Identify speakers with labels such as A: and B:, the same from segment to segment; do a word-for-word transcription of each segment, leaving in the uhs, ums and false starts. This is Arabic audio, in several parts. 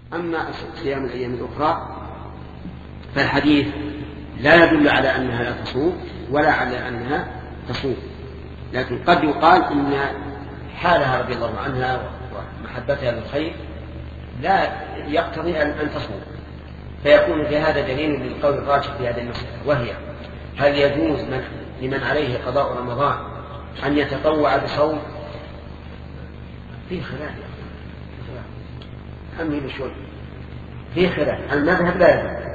A: أما صيام الأيام الأخرى فالحديث لا يدل على أنها لا تصوم ولا على أنها تصوم، لكن قد يقال إن حالها رضي الله عنها ومحبتها للخير لا يقتضي أن تصوم، فيكون في هذا دليل للقول الراجح في هذه المسألة، وهي هل يجوز من لمن عليه قضاء رمضان أن يتطوع بصوم؟ في خلاف أمهل شوي، في خلاف. المذهب لا يجوز،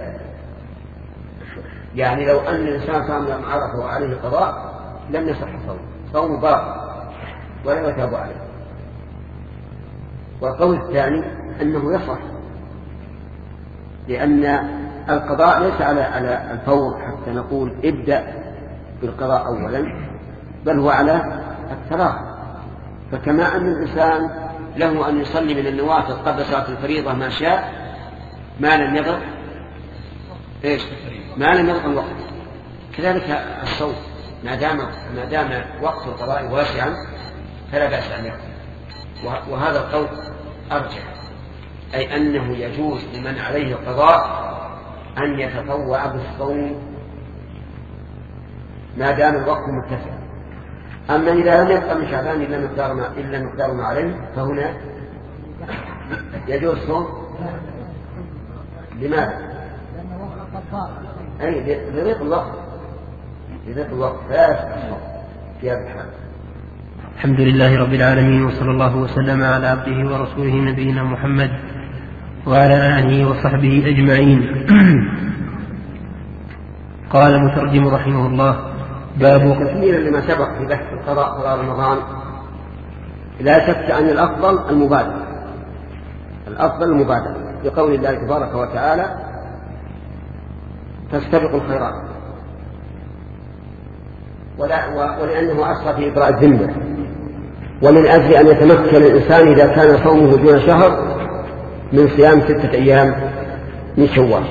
A: يعني لو أن الإنسان صام يوم عرفه وعليه قضاء لم يصح صوم، صوم باطل ولا يتاب عليه. والقول الثاني أنه يصح، لأن القضاء ليس على على الفور حتى نقول ابدأ بالقضاء أولا، بل هو على التراخي. فكما أن الإنسان له أن يصلي من النوافل قبل صلاة الفريضة ما شاء ما لم يضر إيش ما لم يضر الوقت، كذلك الصوم ما دام ما دام وقت القضاء واسعا فلا بأس أن يقضي. وهذا القول أرجح، أي أنه يجوز لمن عليه القضاء أن يتطوع بالصوم ما دام الوقت متسع. أما إذا لم يبقى من شعبان إلا مقدار ما إلا مقدار ما عليه فهنا يجوز الصوم. لماذا؟ أي لضيق الوقت، لضيق الوقت فلا يصح الصوم في هذا الحال.
B: الحمد لله رب العالمين، وصلى الله وسلم على عبده ورسوله نبينا محمد وعلى آله وصحبه أجمعين. قال المترجم رحمه الله: باب
A: تكميلا لما سبق في بحث القضاء قضاء رمضان، لا شك أن الأفضل المبادرة، الأفضل المبادرة بقول الله تبارك وتعالى: فاستبقوا الخيرات، ولأنه أصل في إبراء الذمة، ومن أجل أن يتمكن الإنسان إذا كان صومه دون شهر من صيام ستة أيام من شوال،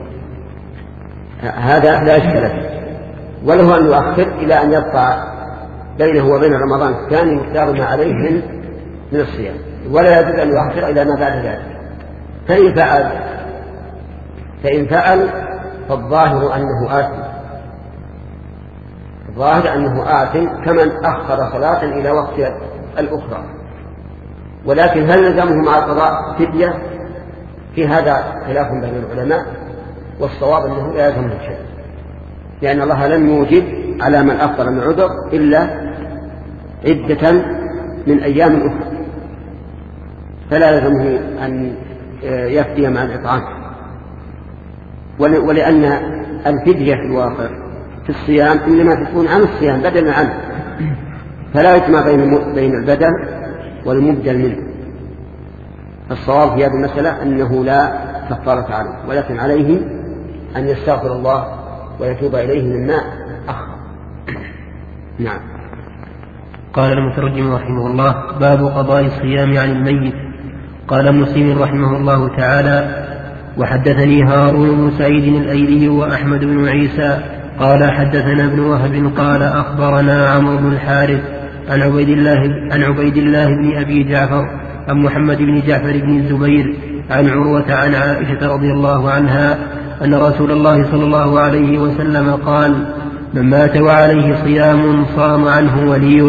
A: هذا لا إشكال فيه، وله أن يؤخر إلى أن يبقى بينه وبين رمضان الثاني مقدار ما عليه من من الصيام، ولا يجوز أن يؤخر إلى ما بعد ذلك. فإن فعل فإن فعل فالظاهر أنه آثم، الظاهر أنه آثم كمن أخر صلاة إلى وقت الأخرى. ولكن هل نلزمه مع القضاء فدية؟ في هذا خلاف بين العلماء، والصواب أنه لا يلزمه شيء، لأن الله لم يوجب على من أفضل من عذر إلا عدة من أيام أخرى، فلا يلزمه أن يفدي مع الإطعام. ولأن الفدية في الواقع في الصيام إنما تكون عن الصيام بدلا عنه، فلا يجمع بين بين البدل والمبدل منه. الصواب في هذه المسألة أنه لا كفارة عليه، ولكن عليه أن يستغفر الله ويتوب إليه مما أخر. نعم.
B: قال المترجم رحمه الله: باب قضاء الصيام عن الميت. قال مسلم رحمه الله تعالى: وحدثني هارون بن سعيد الأيلي وأحمد بن عيسى قال حدثنا ابن وهب قال أخبرنا عمرو بن الحارث عن عبيد الله عن عبيد الله بن أبي جعفر عن محمد بن جعفر بن الزبير عن عروة عن عائشة رضي الله عنها أن رسول الله صلى الله عليه وسلم قال: من مات وعليه صيام صام عنه وليه.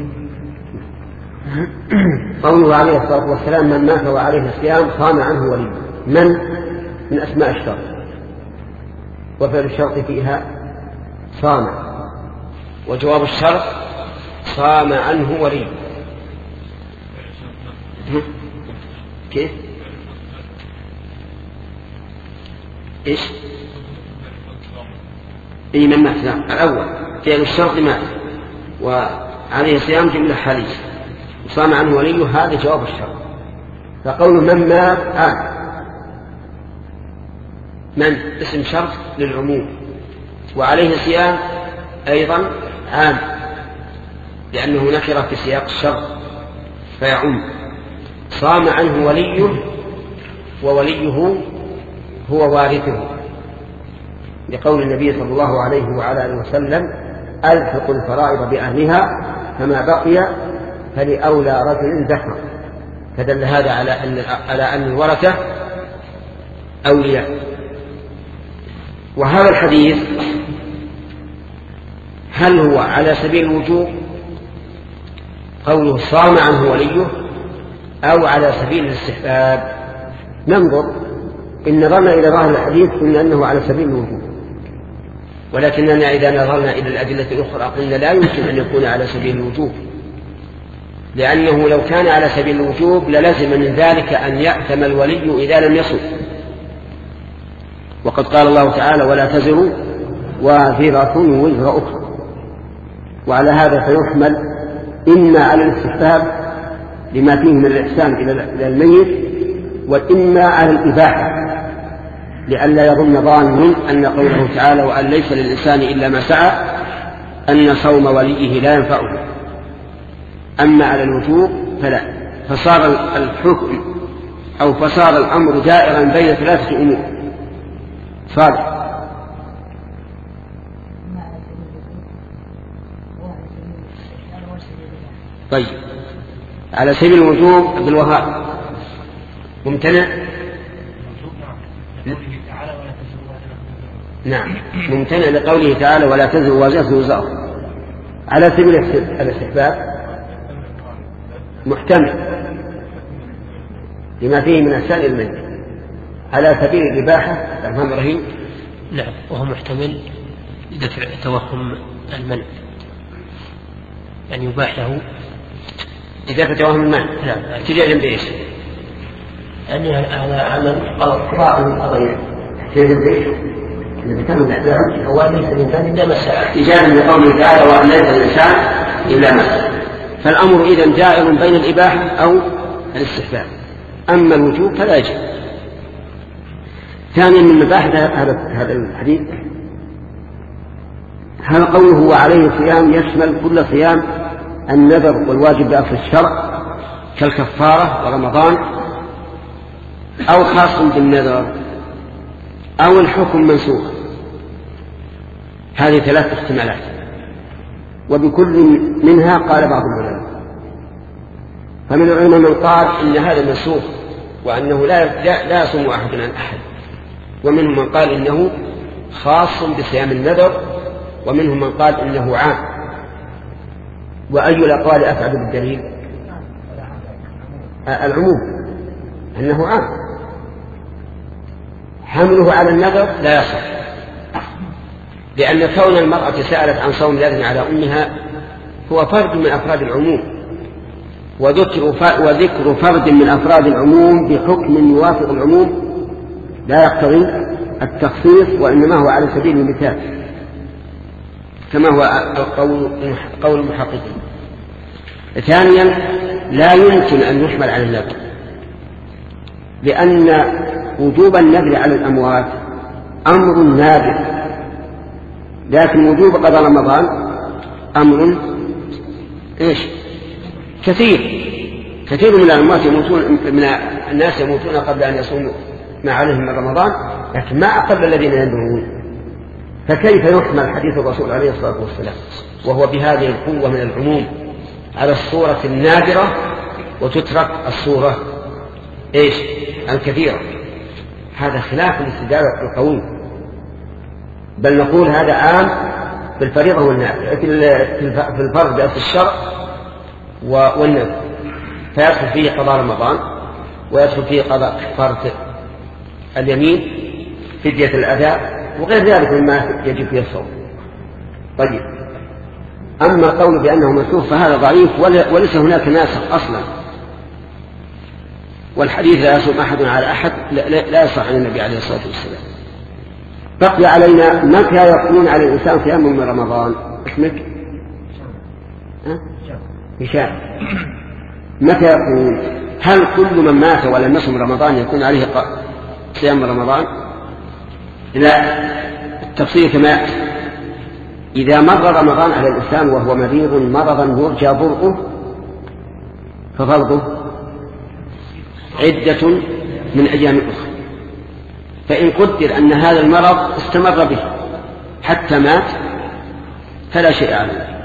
A: قوله عليه الصلاة والسلام: من مات وعليه صيام صام عنه وليه، من من أسماء الشرط، وفعل الشرط فيها صام، وجواب الشرط صام عنه وليه. كيف؟ إيش؟ إيه من مات، نعم الأول فعل الشرط مات وعليه صيام جملة حالية، وصام عنه وليه هذا جواب الشرط. فقوله من مات آه من اسم شرط للعموم، وعليه صيام أيضا عام لأنه نكر في سياق الشرط فيعم. صام عنه وليه، ووليه هو وارثه، لقول النبي صلى الله عليه وعلى آله وسلم: ألحق الفرائض بأهلها فما بقي فلأولى رجل ذكر. فدل هذا على أن على أن الورثة أولياء. وهذا الحديث هل هو على سبيل الوجوب قوله صام عنه وليه أو على سبيل الاستحباب؟ ننظر. إن نظرنا إلى ظاهر الحديث قلنا أنه على سبيل الوجوب، ولكننا إذا نظرنا إلى الأدلة الأخرى قلنا لا يمكن أن يكون على سبيل الوجوب، لأنه لو كان على سبيل الوجوب للزم من ذلك أن يأثم الولي إذا لم يصم. وقد قال الله تعالى ولا تزر وازرة وزر أخرى. وعلى هذا فيحمل إما على الاستحباب لما فيه من الإحسان إلى الميت، وإما على الإباحة لئلا يظن ظان أن قوله تعالى وأن ليس للإنسان إلا ما سعى أن صوم وليه لا ينفعه. أما على الوجوب فلا، فصار الحكم أو فصار الأمر دائرا بين ثلاثة أمور. صار طيب على سبيل الوجوب بالوهاب ممتنع. نعم ممتنع لقوله تعالى ولا تزر وازرة وزر. على سبيل الاستحباب محتمل لما فيه من السائل المنع. على سبيل الإباحة الرحمن الرحيم
B: نعم وهو محتمل لدفع توهم المنع، يعني يباح له
A: إذا توهم المنع.
B: نعم
A: ابتداء بإيش؟
B: يعني هذا عمل قضاء من القضايا
A: ابتداء بإيش؟
B: الذي كان الإعلام هو ليس الإنسان إلا ما سعى،
A: إجابة لقوله تعالى وأن ليس الإنسان إلا ما سعى. فالأمر إذن دائر بين الإباحة أو الاستحباب. أما الوجوب فلا يجب. ثانيا من مباحث هذا الحديث هل قوله وعليه صيام يشمل كل صيام النذر والواجب بأصل الشرع كالكفارة ورمضان، أو خاص بالنذر، أو الحكم منسوخ؟ هذه ثلاث احتمالات، وبكل منها قال بعض العلماء. فمن العلماء من قال إن هذا منسوخ وأنه لا لا يصوم أحد عن أحد، ومنهم من قال إنه خاص بصيام النذر، ومنهم من قال إنه عام. وأي الأقوال أفعل بالدليل؟ العموم أنه عام. حمله على النذر لا يصح، لأن كون المرأة سألت عن صوم الإذن على أمها هو فرد من أفراد العموم، وذكر فرد من أفراد العموم بحكم يوافق العموم لا يقتضي التخصيص، وإنما هو على سبيل المثال كما هو قول المحققين. ثانيا لا يمكن أن يحمل على النذر، لأن وجوب النذر على الأموات أمر نادر، لكن وجوب قضاء رمضان أمر إيش كثير. كثير من الأموات يموتون، من الناس يموتون قبل أن يصوموا ما عليهم من رمضان، لكن ما أقل الذين ينذرون. فكيف يحمل حديث الرسول عليه الصلاة والسلام وهو بهذه القوة من العموم على الصورة النادرة وتترك الصورة إيش الكثيرة؟ هذا خلاف الاستدلال القوي. بل نقول هذا عام بالفريضة والنافلة، في الفرض بأصل الشرع والنذر، فيدخل فيه قضاء رمضان، ويدخل فيه قضاء كفارة اليمين، فدية الأداء، وغير ذلك مما يجب فيه الصوم. طيب أما قول بأنه منسوخ فهذا ضعيف، وليس هناك ناسخ أصلا، والحديث لا يصوم أحد على أحد لا يصح عن النبي عليه الصلاة والسلام. بقي علينا متى يكون على الإنسان صيام من رمضان؟ اسمك هشام. متى يكون؟ هل كل من مات ولم يصم رمضان يكون عليه صيام رمضان؟ لا، التفصيل كما يأتي. إذا مر رمضان على الإنسان وهو مريض مرضا يرجى برؤه ففرضه عدة من أيام أخرى. فإن قدر أن هذا المرض استمر به حتى مات فلا شيء عليه،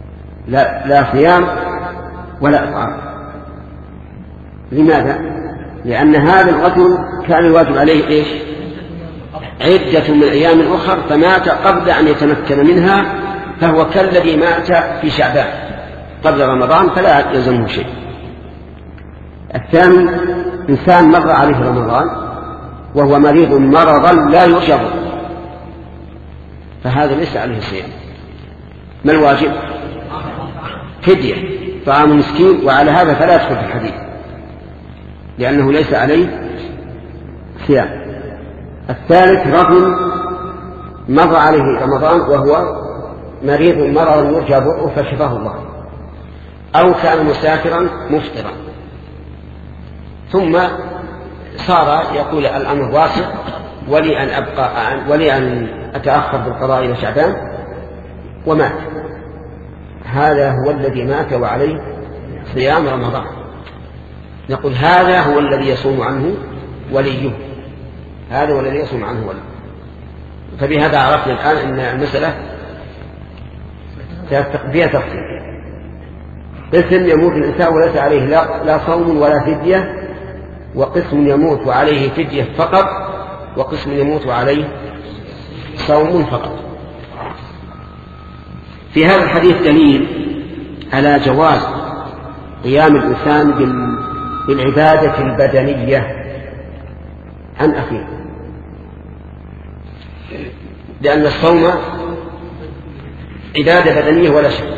A: لا, لا صيام ولا إطعام. لماذا؟ لأن هذا الرجل كان الواجب عليه إيش؟ عدة من أيام أخر، فمات قبل أن يتمكن منها، فهو كالذي مات في شعبان قبل رمضان فلا يلزمه شيء. الثاني إنسان مر عليه رمضان وهو مريض مرضا لا يشر، فهذا ليس عليه صيام. ما الواجب؟ فدية طعام مسكين، وعلى هذا فلا يدخل في الحديث لأنه ليس عليه صيام. الثالث رجل مر عليه رمضان وهو مريض مرضا يرجى برؤه فشفاه الله، أو كان مسافرا مفطرا ثم صار يقول الأمر واسع ولي أن أبقى ولي أن أتأخر بالقضاء إلى شعبان ومات، هذا هو الذي مات وعليه صيام رمضان. نقول هذا هو الذي يصوم عنه وليه، هذا هو الذي يصوم عنه وليه. فبهذا عرفنا الآن أن المسألة فيها تفصيل. قسم يموت الإنسان وليس عليه لا, لا صوم ولا فدية، وقسم يموت وعليه فدية فقط، وقسم يموت وعليه صوم فقط. في هذا الحديث دليل على جواز قيام الإنسان بالعبادة البدنية عن أخيه، لأن الصوم عبادة بدنية ولا شك.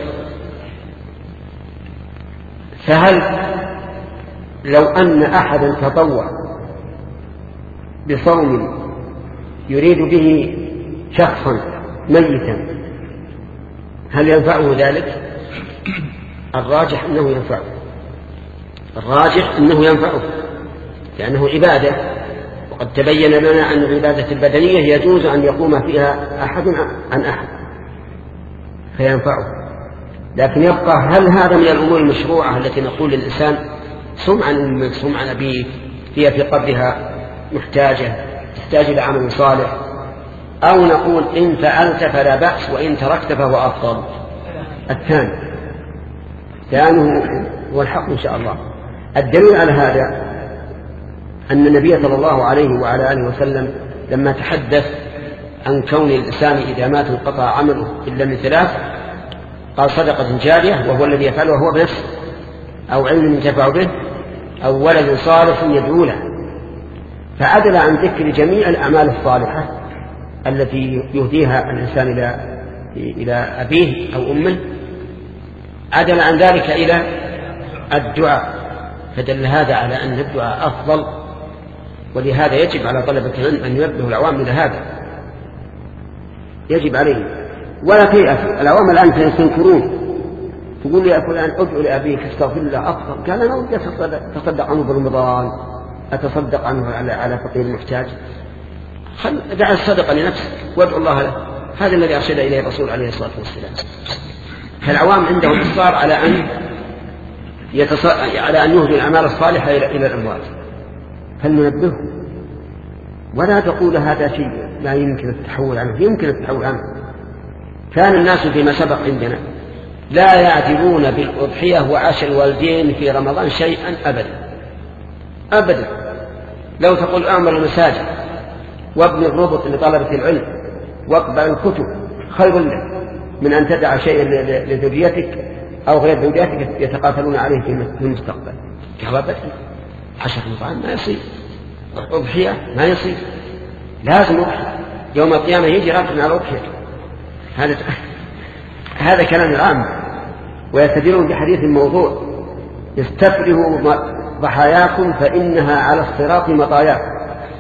A: فهل لو أن أحدا تطوع بصوم يريد به شخصا ميتا هل ينفعه ذلك؟ الراجح أنه ينفعه، الراجح أنه ينفعه لأنه عبادة، وقد تبين لنا أن العبادة البدنية يجوز أن يقوم فيها أحد عن أحد فينفعه. لكن يبقى هل هذا من الأمور المشروعة التي نقول للإنسان صم عن أمك صم عن أبيك، هي في قبلها محتاجة تحتاج إلى عمل صالح، أو نقول إن فعلت فلا بأس وإن تركت فهو أفضل؟ الثاني ثانيه هو الحق إن شاء الله. الدليل على هذا أن النبي صلى الله عليه وعلى آله وسلم لما تحدث عن كون الإنسان إذا مات انقطع عمله إلا من ثلاث قال صدقة جارية وهو الذي يفعله هو بنفسه، أو علم ينتفع به، أو ولد صالح يدعو له، فعدل عن ذكر جميع الأعمال الصالحة التي يهديها الإنسان إلى إلى أبيه أو أمه، عدل عن ذلك إلى الدعاء، فدل هذا على أن الدعاء أفضل. ولهذا يجب على طلبة العلم أن ينبهوا العوام إلى هذا، يجب عليه ولا تيأسوا. العوام الآن سيستنكرون، تقول لي فلان ادعو لأبيك استغفر الله أفضل، قال أنا ودي أتصدق عنه برمضان، أتصدق عنه على على فقير محتاج، خل دع الصدقة لنفسك وادعو الله له. هذا الذي أرشد إليه الرسول عليه الصلاة والسلام. فالعوام عندهم إصرار على أن يتص... على أن يهدوا الأعمال الصالحة إلى إلى الأموات، فلننبههم ولا تقول هذا شيء لا يمكن التحول عنه، يمكن التحول عنه. كان الناس فيما سبق عندنا لا يعدلون بالأضحية وعشر الوالدين في رمضان شيئا أبدا أبدا. لو تقول أعمل المساجد وابن الربط لطلبة العلم واقبل الكتب خير لك من أن تدع شيئا لذريتك أو غير ذريتك يتقاتلون عليه في المستقبل. جوابت عشر رمضان ما يصير، أضحية ما يصير، لازم أضحية يوم القيامة يجي راكن على أضحية. هذا هذا كلام العام. ويستدلون بحديث الموضوع استفرغوا ضحاياكم فإنها على الصراط مطاياكم،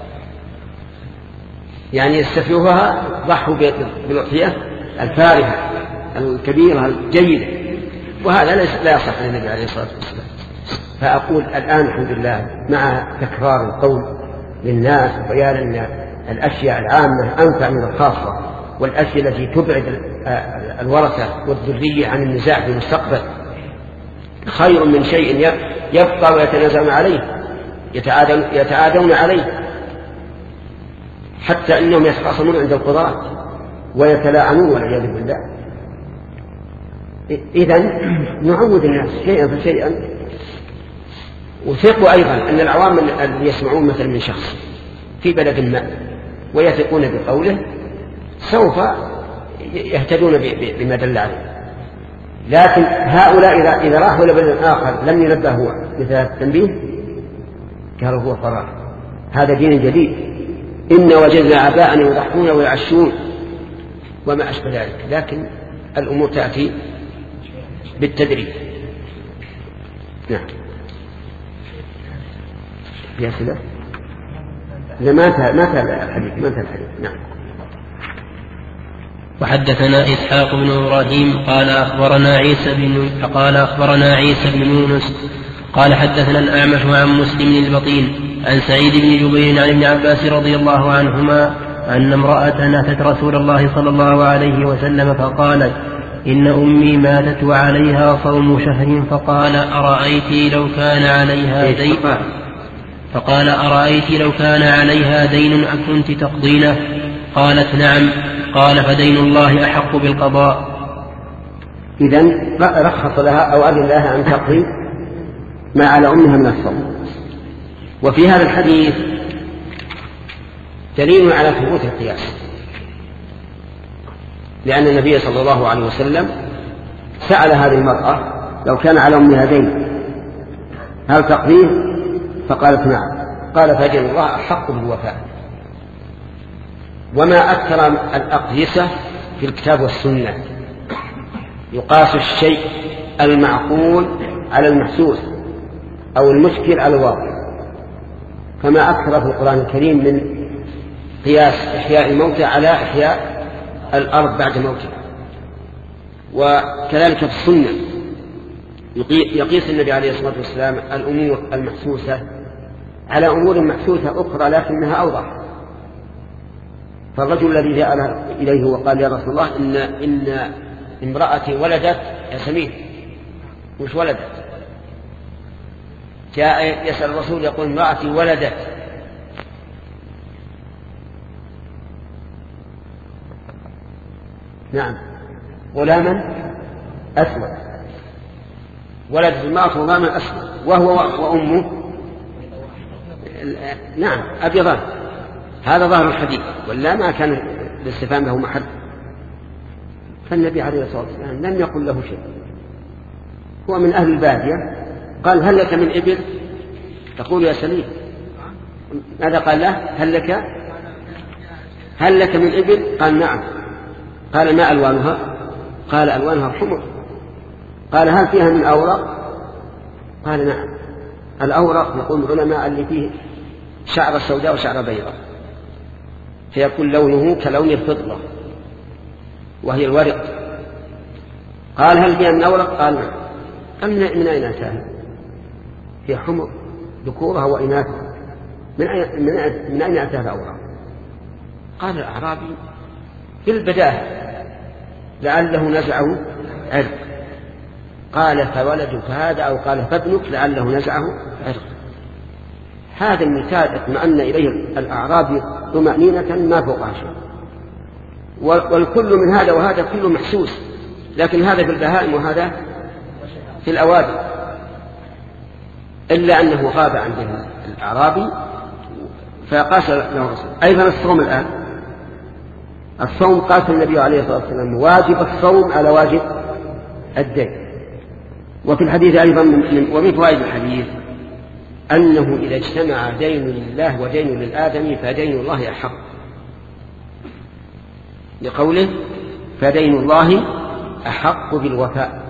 A: يعني استفرغوها، ضحوا بالأضحية الفارهة الكبيرة الجيدة، وهذا لا يصح عن النبي عليه الصلاة والسلام. فأقول الآن الحمد لله مع تكرار القول للناس وبيان أن الأشياء العامة أنفع من الخاصة، والأشياء التي تبعد الورثة والذرية عن النزاع في المستقبل خير من شيء يبقى ويتنازعون عليه يتعادون عليه، حتى إنهم يتخاصمون عند القضاة ويتلاعنون والعياذ بالله. إذن نعود الناس شيئا فشيئا وثقوا أيضا أن العوام اللي يسمعون مثلا من شخص في بلد ما ويثقون بقوله سوف يهتدون بما دل عليه. لكن هؤلاء إذا, إذا راحوا إلى بلد آخر لم ينبهوا مثل التنبيه قالوا هو فرار، هذا دين جديد، إن وجدنا آباءنا يضحون ويعشون وما أشبه ذلك. لكن الأمور تأتي بالتدريج. نعم. في أسئلة؟ إذا ما انتهى ما انتهى الحديث ما انتهى الحديث. نعم.
B: وحدثنا إسحاق بن إبراهيم قال أخبرنا عيسى بن قال أخبرنا عيسى بن يونس قال حدثنا الأعمش عن مسلم البطين عن سعيد بن جبير عن ابن عباس رضي الله عنهما أن امرأة أتت رسول الله صلى الله عليه وسلم فقالت إن أمي ماتت وعليها صوم شهر، فقال أرأيت لو كان عليها دين فقال أرأيت لو كان عليها دين أكنت تقضينه؟ قالت نعم. قال فدين الله أحق بالقضاء.
A: إذن رخص لها أو أذن لها أن تقضي ما على أمها من الصوم. وفي هذا الحديث دليل على ثبوت القياس، لأن النبي صلى الله عليه وسلم سأل هذه المرأة لو كان على أمها دين هل تقضيه؟ فقالت نعم. قال فدين الله أحق بالوفاء. وما أكثر الأقيسة في الكتاب والسنة، يقاس الشيء المعقول على المحسوس أو المشكل على الواقع، فما أكثر في القرآن الكريم من قياس إحياء الموتى على إحياء الأرض بعد موتها. وكذلك في السنة يقيس النبي عليه الصلاة والسلام الأمور المحسوسة على أمور محسوسة أخرى لكنها أوضح. فالرجل الذي جاء إليه وقال يا رسول الله إن, إن امرأتي ولدت يا سمين، مش ولدت، جاء يسأل الرسول يقول امرأتي ولدت، نعم، غلاما أسود، ولد المرأة غلاما أسود وهو وأمه نعم أبيضان. هذا ظاهر الحديث، ولا ما كان الاستفهام له محل. فالنبي عليه الصلاة والسلام لم يقل له شيء، هو من أهل البادية، قال هل لك من إبل؟ تقول يا سليم. ماذا قال له؟ هل لك هل لك من إبل؟ قال نعم. قال ما ألوانها؟ قال ألوانها الحمر. قال هل فيها من أورق؟ قال نعم. الأورق يقول العلماء اللي فيه شعر السوداء وشعر بيضاء، فيكون لونه كلون الفضة وهي الورق. قال هل فيها من أورق؟ قال نعم. قال من أين أتاها؟ هي حمر ذكورها وإناثها، من أين من أين أتاها الأورق؟ قال الأعرابي في البداهة لعله نزعه عرق. قال فولدك هذا أو قال فابنك لعله نزعه عرق. هذا المثال اطمأن إليه الأعرابي طمأنينة ما فوقها شيء. والكل من هذا وهذا كله محسوس، لكن هذا في البهائم وهذا في الأوادم، إلا أنه غاب عن الأعرابي فقاس له الرسول. أيضا الصوم الآن، الصوم قاس النبي عليه الصلاة والسلام واجب الصوم على واجب الدين. وفي الحديث أيضا من ومن فوائد الحديث أنه إذا اجتمع دين لله ودين للآدم فدين الله أحق، لقوله فدين الله أحق بالوفاء،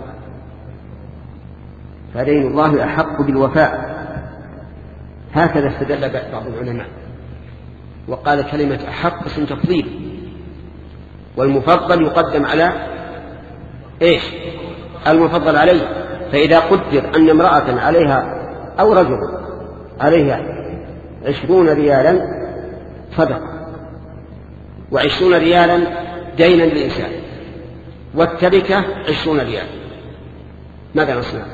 A: فدين الله أحق بالوفاء. هكذا استدل بعض العلماء وقال كلمة أحق اسم تفضيل، والمفضل يقدم على إيش؟ المفضل عليه. فإذا قدر أن امرأة عليها أو رجل عليها عشرون ريالا صدقة وعشرون ريالا دينا للإنسان والتركة عشرون ريال، ماذا نصنع؟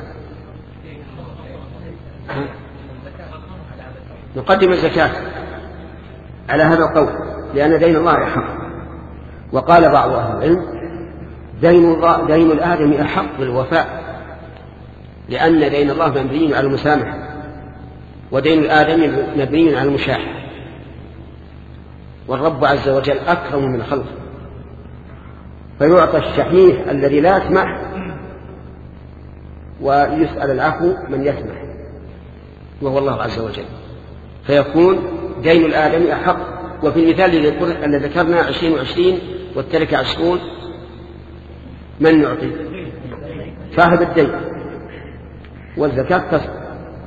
A: نقدم الزكاة على هذا القول لأن دين الله أحق. وقال بعض أهل العلم دين, الله دين الآدم أحق بالوفاء، لأن دين الله مبني على المسامحة، ودين الآدمي مبني على المشاحة، والرب عز وجل أكرم من خلقه، فيعطى الشحيح الذي لا يسمح ويسأل العفو من يسمح وهو الله عز وجل، فيكون دين الآدمي أحق. وفي المثال الذي ذكرنا عشرين وعشرين والتركة عشرون، من يعطي؟ صاحب الدين، والزكاة تصدق.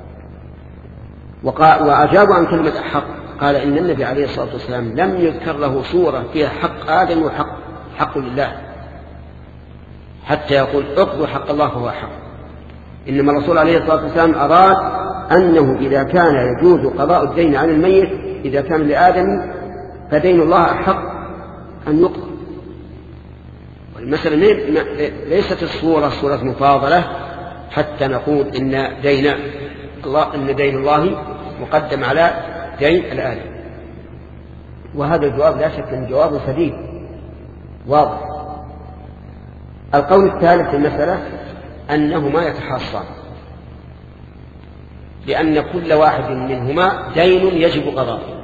A: وأجابوا عن كلمة أحق، قال إن النبي عليه الصلاة والسلام لم يذكر له صورة فيها حق آدم وحق حق لله حتى يقول اقضوا حق الله فهو حق، إنما الرسول عليه الصلاة والسلام أراد أنه إذا كان يجوز قضاء الدين عن الميت إذا كان لآدم فدين الله أحق أن يقضى. والمسألة ليست الصورة صورة مفاضلة حتى نقول إن دين الله إن دين الله مقدم على دين الآدم، وهذا الجواب لا شك أن جواب سديد واضح. القول الثالث في المسألة أنهما يتحاصان، لأن كل واحد منهما دين يجب قضاءه،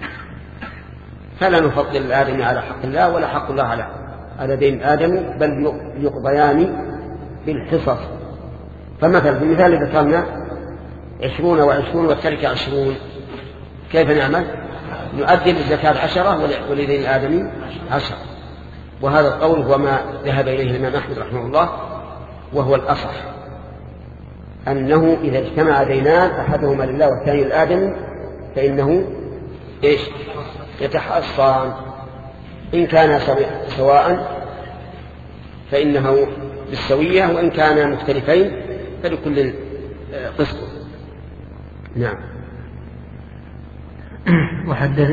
A: فلا نفضل الآدم على حق الله ولا حق الله على على دين آدم، بل يقضيان بالحصص. فمثلا في المثال الذي ذكرنا عشرون وعشرون والتركة عشرون، كيف نعمل؟ نؤدي الزكاة عشرة ولدين الآدمي عشرة. وهذا القول هو ما ذهب إليه الإمام أحمد رحمه الله، وهو الأصح، أنه إذا اجتمع دينان أحدهما لله والثاني للآدم فإنه إيش؟ يتحاصان. إن كان سواء فإنه بالسوية، وإن كان مختلفين فلكل قسط. نعم.
B: وحدث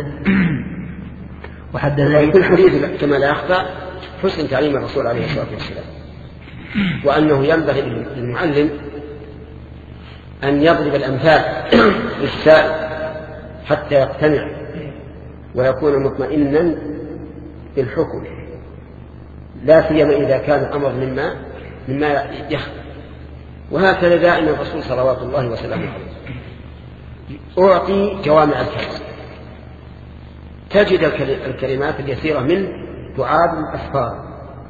B: وحدث
A: في الحديث كما لا يخفى حسن تعليم الرسول عليه الصلاة والسلام، وأنه ينبغي للمعلم أن يضرب الأمثال للسائل حتى يقتنع ويكون مطمئنا بالحكم، لا سيما إذا كان الأمر مما مما يخفى. وهكذا دائما الرسول صلوات الله وسلامه عليه أعطي جوامع الكلم، تجد الكلمات اليسيرة منه تعادل الأسفار.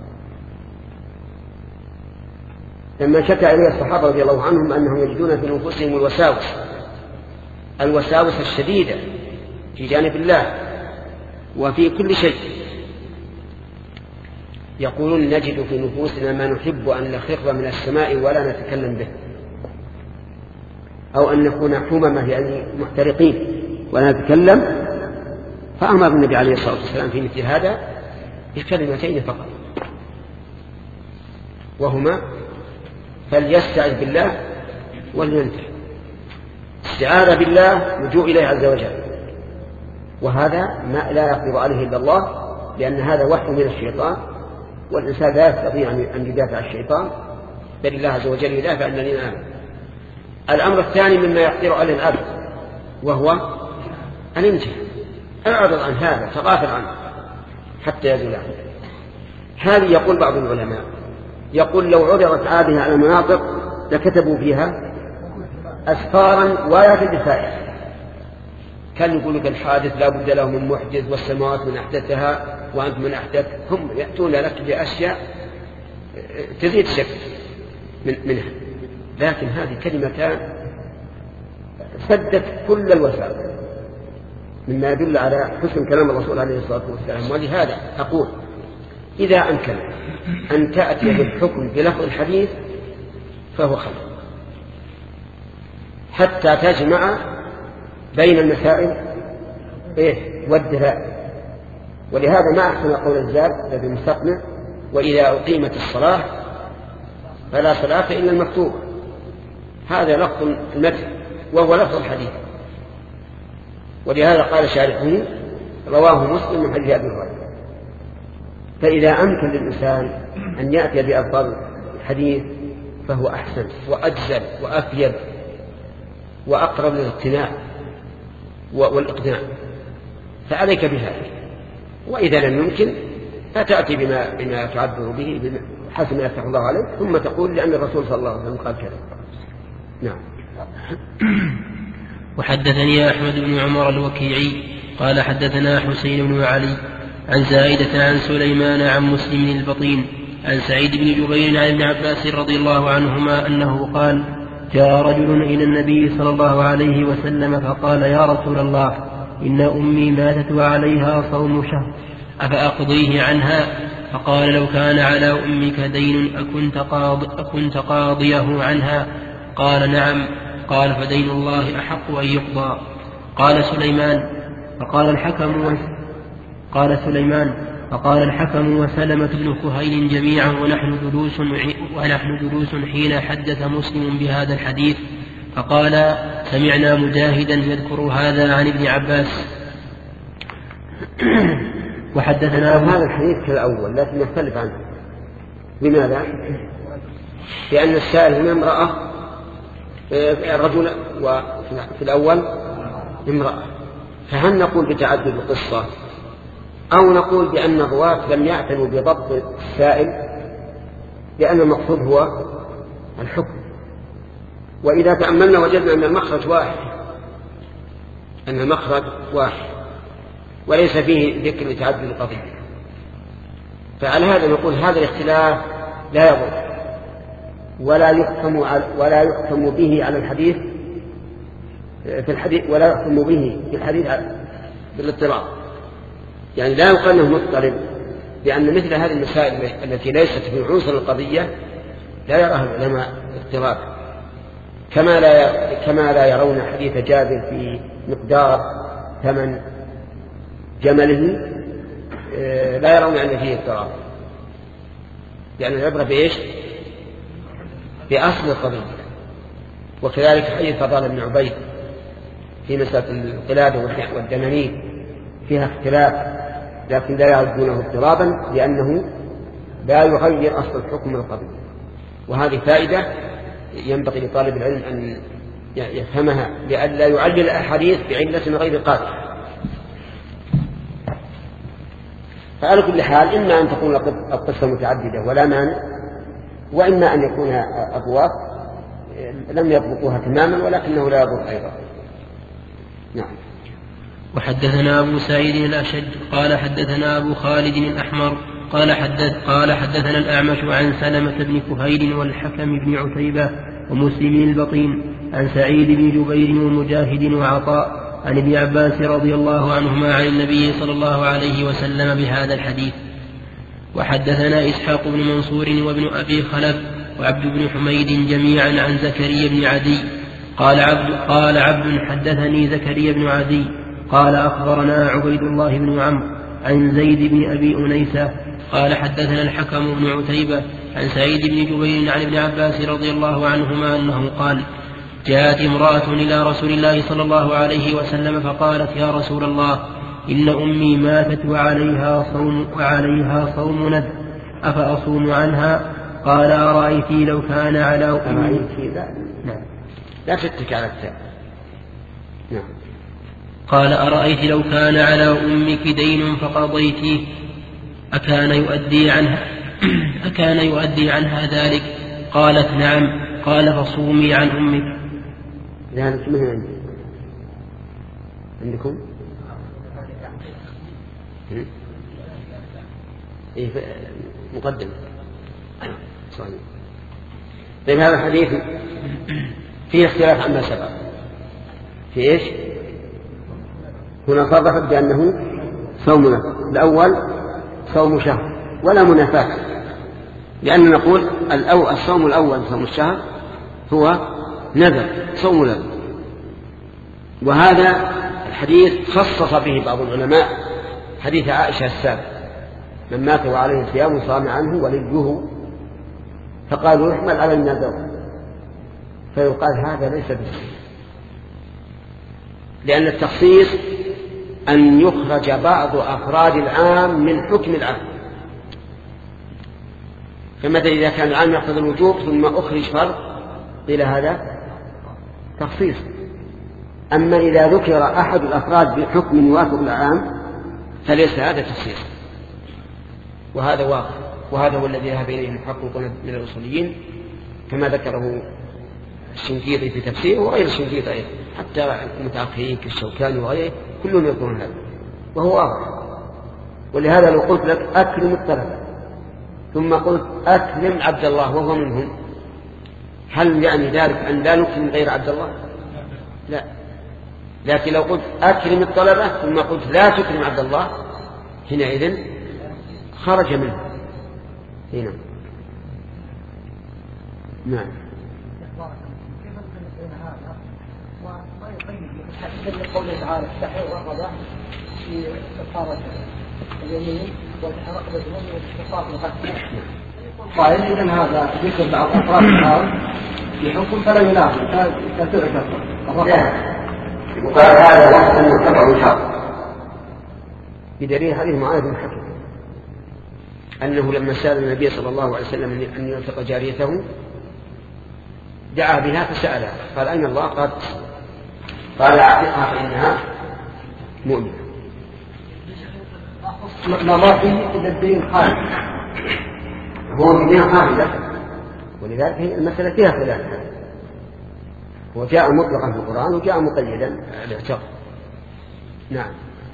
A: لما شكى إليه الصحابة رضي الله عنهم أنهم يجدون في نفوسهم الوساوس الوساوس الشديدة في جانب الله وفي كل شيء، يقولون نجد في نفوسنا ما نحب أن نخر من السماء ولا نتكلم به، أو أن نكون حممة يعني محترقين ولا نتكلم. فأمر النبي عليه الصلاة والسلام في مثل هذا بكلمتين فقط، وهما فليستعذ بالله ولينتهي. استعاذ بالله لجوء إليه عز وجل، وهذا ما لا يقدر عليه إلا الله، لأن هذا وحي من الشيطان، والإنسان لا يستطيع أن يدافع الشيطان، بل الله عز وجل يدافع عن الذين آمنوا. الأمر الثاني مما يقدر عليه العبد وهو الانتهاء، اعرض عن هذا، تغافل عنه حتى يزول عنه. هذه يقول بعض العلماء، يقول لو عرضت هذه على المناطق لكتبوا فيها أسفارا ولا تجد فائدة. كان يقول لك الحادث لا بد له من محدث، والسماوات من أحدثها وأنت من أحدث. هم يأتون لك بأشياء تزيد شك من منها، لكن هذه كلمتان سدت كل الوسائل، مما يدل على حسن كلام الرسول عليه الصلاة والسلام. ولهذا أقول إذا أمكن أن تأتي بالحكم بلفظ الحديث فهو خير، حتى تجمع بين المسائل إيه والدلائل. ولهذا ما أحسن قول الزاد الذي مستقنع: وإذا أقيمت الصلاة فلا صلاة إلا المكتوبة. هذا لفظ المتن وهو لفظ الحديث، ولهذا قال شارحه رواه مسلم من حديث أبي هريرة. فإذا أمكن للإنسان أن يأتي بألفاظ الحديث فهو أحسن وأجزل وأفيد وأقرب للاقتناع والإقناع، فعليك بهذا. وإذا لم يمكن فتأتي بما, بما تعبر به حسب ما يفتح الله عليك، ثم تقول لأن الرسول صلى الله عليه وسلم قال كذا. نعم.
B: وحدثني أحمد بن عمر الوكيعي قال حدثنا حسين بن علي عن زائدة عن سليمان عن مسلم البطين عن سعيد بن جبير عن ابن عباس رضي الله عنهما أنه قال جاء رجل إلى النبي صلى الله عليه وسلم فقال يا رسول الله إن أمي ماتت وعليها صوم شهر أفأقضيه عنها؟ فقال لو كان على أمك دين أكنت, قاض أكنت قاضيه عنها؟ قال نعم. قال فدين الله أحق أن يقضى. قال سليمان فقال الحكم قال سليمان فقال الحكم وسلمة بن كهيل جميعا ونحن جلوس ونحن جلوس حين حدث مسلم بهذا الحديث فقال سمعنا مجاهدا يذكر هذا عن ابن عباس.
A: وحدثنا هذا الحديث كالأول لكن يختلف عنه. لماذا؟ لأن السائل من امرأة رجل وفي الأول امرأة، فهل نقول بتعدد القصة أو نقول بأن الرواة لم يعتنوا بضبط السائل لأن المقصود هو الحكم؟ وإذا تأملنا وجدنا أن المخرج واحد أن المخرج واحد وليس فيه ذكر لتعدد القضية، فعلى هذا نقول هذا الاختلاف لا يضر ولا يحكم ولا يحكم به على الحديث في الحديث ولا يحكم به في الحديث بالاضطراب، يعني لا يقال انه مضطرب، لأن مثل هذه المسائل التي ليست في عنصر القضية لا يراها العلماء اضطراب، كما لا كما لا يرون حديث جابر في مقدار ثمن جمله لا يرون أن فيه اضطراب، لأن العبرة بإيش؟ بأصل القضية. وكذلك حديث فضال بن عبيد في مسألة القلادة والدنانير فيها اختلاف لكن لا يعدونه اضطرابا لأنه لا يغير أصل الحكم من القضية. وهذه فائدة ينبغي لطالب العلم أن يفهمها لئلا يعلل الأحاديث بعلة غير قادرة. فعلى كل حال إما أن تكون القصة متعددة ولا مانع، وإما أن يكون أبواب لم يضبطوها تماما ولكنه لا يضبط أيضا. نعم.
B: وحدثنا أبو سعيد الأشج قال حدثنا أبو خالد الأحمر قال حدث قال حدثنا الأعمش عن سلمة بن كهيل والحكم بن عتيبة ومسلم البطين عن سعيد بن جبير ومجاهد وعطاء عن ابن عباس رضي الله عنهما عن النبي صلى الله عليه وسلم بهذا الحديث. وحدثنا إسحاق بن منصور وابن أبي خلف وعبد بن حميد جميعا عن زكريا بن عدي قال عبد, قال عبد حدثني زكريا بن عدي قال أخبرنا عبيد الله بن عمرو عن زيد بن أبي أنيسة قال حدثنا الحكم بن عتيبة عن سعيد بن جبير عن ابن عباس رضي الله عنهما أنه قال جاءت امرأة إلى رسول الله صلى الله عليه وسلم فقالت يا رسول الله إن أمي ماتت وعليها صوم, وعليها صوم ندب أفأصوم عنها؟ قال أرأيت لو كان على أمي
A: لا, لا تتك على التاء. نعم.
B: قال أرأيت لو كان على أمك دين فقضيتيه أكان يؤدي عنها أكان يؤدي عنها ذلك؟ قالت نعم. قال فصومي عن أمك.
A: لا نسمه عندي عندكم إيه مقدم صحيح. طيب هذا الحديث فيه اختلاف عما سبق في إيش؟ هنا صرحت بأنه صوم نفل، الأول صوم شهر ولا منافاة، لأن نقول الصوم الأول صوم الشهر هو نذر صوم نذر، وهذا الحديث خصص به بعض العلماء حديث عائشة السابق من مات وعليه صيام صام عنه وليه، فقالوا يحمل على النذر، فيقال هذا ليس بصحيح، لأن التخصيص أن يخرج بعض أفراد العام من حكم العام، فمثلا إذا كان العام يقتضي الوجوب ثم أخرج فرض إلى هذا تخصيص. أما إذا ذكر أحد الأفراد بحكم يوافق العام فليس هذا تخصيص، وهذا واقع، وهذا هو الذي ذهب إليه المحققون من الأصوليين كما ذكره الشنقيطي في تفسيره وغير الشنقيطي أيضا. حتى المتأخرين كالشوكاني وغيره كلهم يقولون هذا وهو واضح. ولهذا لو قلت لك أكرم الطلبة ثم قلت أكرم عبد الله وهو منهم، هل يعني ذلك أن لا نكرم غير عبد الله؟ لا. لكن لو قلت أكرم الطلبة ثم قلت لا تكرم عبد الله حينئذ خرج منه هنا. نعم.
C: قوله تعالى استحيوا الرقبة في كفارة اليمين والرقبة اليمين والاستقامة القتل. قائل إذن هذا ذكر بعض أفراد الحال في حكم فلا ينافي كثير كثر.
A: وقال هذا وقت أن يتبع شرط بدليل هذه المعاهد الحكم أنه لما سأل النبي صلى الله عليه وسلم أن يلتقى جاريته دعا بها فسألها قال أين الله؟ قال قال أعتقها فإنها مؤمنة.
C: ما ما في إلا الدين خالد،
A: هو الدين خالد، ولذلك المسألة فيها خلاف، وجاء مطلقا في القرآن وجاء مقيدا الاعتقاد. نعم.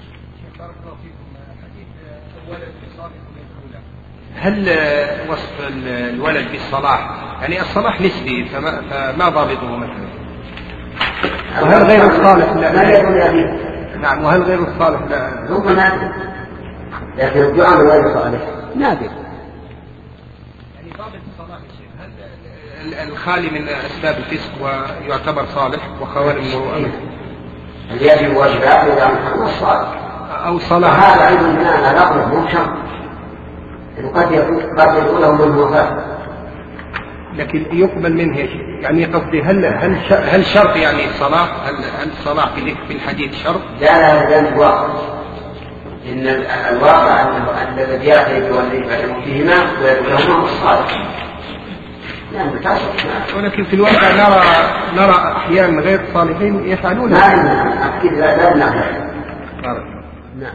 D: هل وصف الولد بالصلاح يعني الصلاح نسبي فما, فما ضابطه مثلا؟ وهل غير الصالح لا؟ نعم. وهل غير الصالح لا؟
A: هو نادر، لكن الدعاء من غير الصالح نادر.
D: يعني ضابط الصلاح هل الخالي من أسباب الفسق ويعتبر صالح وخوارم المروءة
A: الذي هو واجبات ويعمل الصالح
D: أو صلاح؟
A: هذا أيضا بناء على أقرب مو شرط، قد يقول له من هو
D: لكن يقبل منه يعني قصدي هل هل هل شرط يعني الصلاح؟ هل هل الصلاح في الحديث شرط؟
A: لا لا لا الواقع إن الواقع أنه أن الذي يأتي والذي فيهما ويقولهما الصالح. نعم بتعرف.
D: ولكن في الواقع نرى نرى أحيانا غير الصالحين يفعلون.
A: نعم أكيد لا لا نعم. نعم.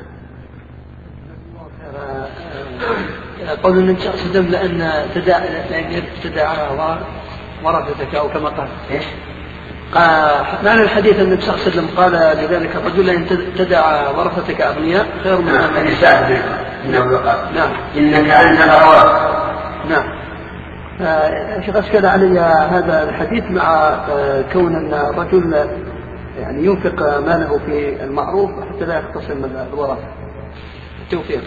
C: قول النبي صلى الله عليه وسلم لأن تداعى لأن تداعى ورثتك أو كما قال.
A: إيش؟
C: معنى الحديث النبي صلى الله عليه وسلم قال لذلك الرجل لأن تداعى ورثتك أغنياء خير من أن
A: يستأذن. نعم. إنك أنت الأرواح.
C: نعم. شيخ أشكل علي هذا الحديث مع كون أن الرجل يعني ينفق ماله في المعروف حتى لا يختصم الورثة. التوفيق.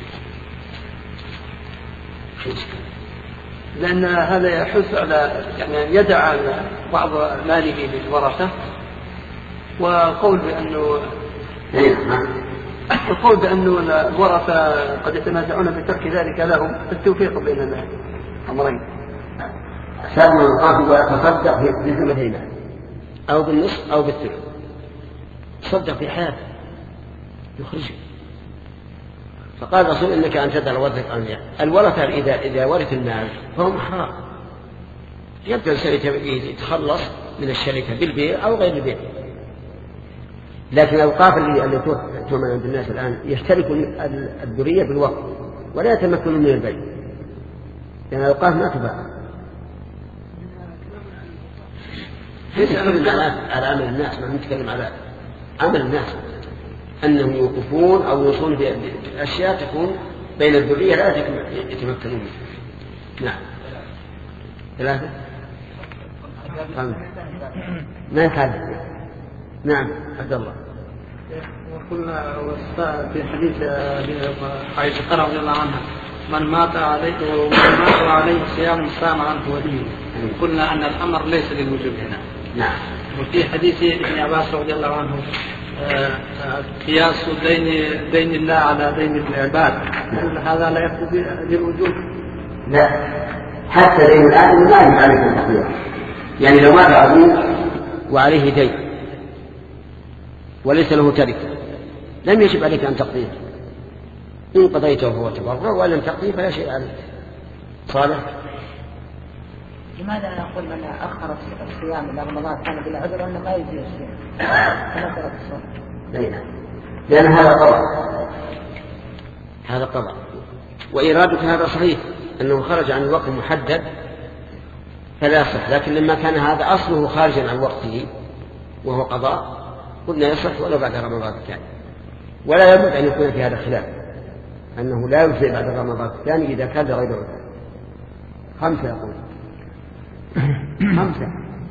C: لأن هذا يحث على يعني يدع بعض ماله للورثة، وقول بأنه القول بأنه الورثة قد يتنازعون بترك ذلك لهم التوفيق بين الأمرين.
A: سلم القاضي ويتصدق في ثمنهما أو بالنصف أو بالثلث، تصدق في حياته يخرجه. فقال الرسول إنك أن تدع ورثتك أغنياء. الورثة إذا إذا ورث المال فهم أحرار، يبدأ الشركة يتخلص من الشركة بالبيع أو غير البيع. لكن الأوقاف اللي تؤمن عند الناس الآن يشترك الذرية بالوقف ولا يتمكنون من البيع، لأن الأوقاف ما تباع. نتكلم على عمل الناس، ما نتكلم على عمل الناس أنهم يوقفون أو يوصون بأشياء تكون بين الذرية لا يتمكنون منها. نعم. ثلاثة ما يخالف. نعم عبد الله.
C: وقلنا في حديث عائشة رضي الله عنها من مات عليه ومن مات عليه صيام صام عنه وليه، قلنا أن الأمر ليس للوجوب هنا.
A: نعم.
C: وفي حديث ابن عباس رضي الله عنه قياس دين دين الله على دين العباد، هذا لا يقتضي للوجوب.
A: لا، حتى دين الآدم لا يجب عليك التقدير. يعني لو مات أبوه وعليه دين وليس له تركة لم يجب عليك أن تقضيه، إن قضيته هو تبرع ولم تقضيه فلا شيء عليك. صالح.
E: لماذا نقول من أخر الصيام إلى رمضان كان بلا عذر أنه ما يجزي الصيام؟ كما ترك الصوم.
A: لأن هذا قضاء، هذا قضاء، وإرادك هذا صحيح أنه خرج عن الوقت المحدد فلا صح، لكن لما كان هذا أصله خارجا عن وقته وهو قضاء قلنا يصح ولو بعد رمضان الثاني. ولا يبعد أن يكون في هذا الخلاف أنه لا يجزئ بعد رمضان الثاني إذا كان لغير عذر. خمسة يقول خمسة.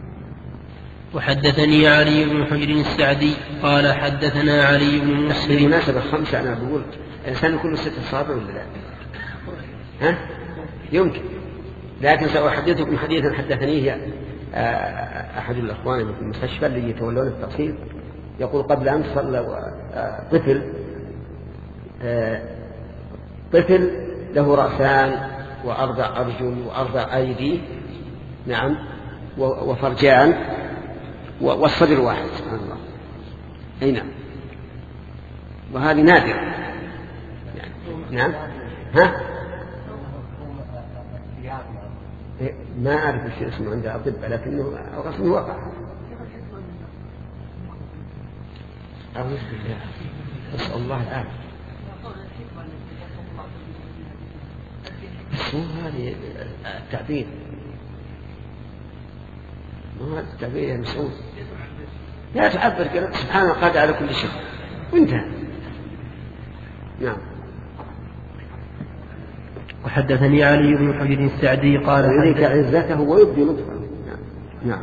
B: وحدثني علي بن حجر السعدي قال حدثنا علي بن مسلم.
A: بالمناسبة خمسة أنا بقول الإنسان كله ستة أصابع ولا لا؟ ها؟ يمكن، لكن سأحدثكم حديثا حدثنيه أحد الأخوان في المستشفى الذي يتولون التقسيم، يقول قبل أمس صلى طفل طفل له رأسان وأربع أرجل وأربع أيدي، نعم، وفرجان والصدر واحد، سبحان الله. أي نعم، وهذه نادرة يعني. نعم. ها؟ ما أعرف الشيء اسمه عند أطباء، لكنه الرسم وقع. أعوذ بالله، أسأل الله العافية. مو هذه التعبير، مو هذا التعبير يا مسعود. لا تعبر كذا، سبحان الله قادر على كل شيء وانتهى. نعم.
B: وحدثني علي بن حجر السعدي قال
A: يريك عزته ويبدي لطفه. نعم. نعم.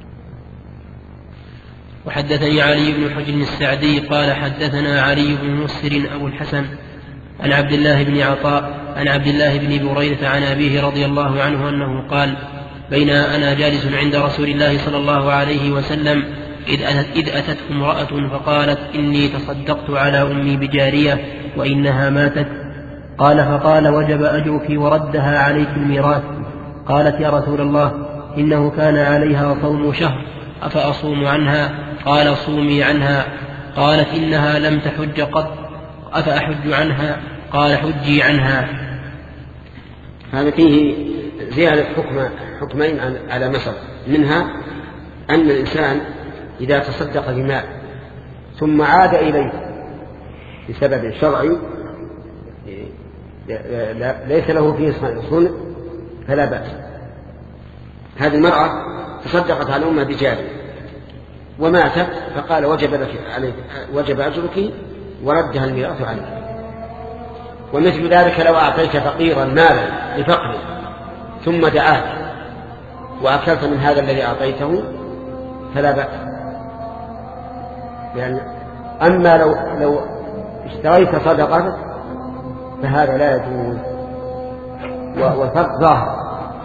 B: وحدثني علي بن حجر السعدي قال حدثنا علي بن مسر أبو الحسن عن عبد الله بن عطاء عن عبد الله بن بريدة عن أبيه رضي الله عنه أنه قال بين أنا جالس عند رسول الله صلى الله عليه وسلم إذ أتته امرأة فقالت إني تصدقت على أمي بجارية وإنها ماتت. قال فقال وجب أجرك وردها عليك الميراث. قالت يا رسول الله إنه كان عليها صوم شهر أفأصوم عنها؟ قال صومي عنها. قالت إنها لم تحج قط أفأحج عنها؟ قال حجي عنها.
A: هذا فيه زيادة حكم حكمين على مصر، منها أن الإنسان إذا تصدق بمال ثم عاد إليه بسبب شرعي ليس له فيه صنع فلا بأس. هذه المرأة تصدقت على أمها بجارية وماتت، فقال وجب لك عليك وجب أجرك وردها الميراث عليك. ومثل ذلك لو أعطيت فقيرا مالا لفقره ثم دعاك وأكلت من هذا الذي أعطيته فلا بأس. يعني أما لو لو اشتريت صدقتك فهذا لا يجوز، والفرق ظاهر.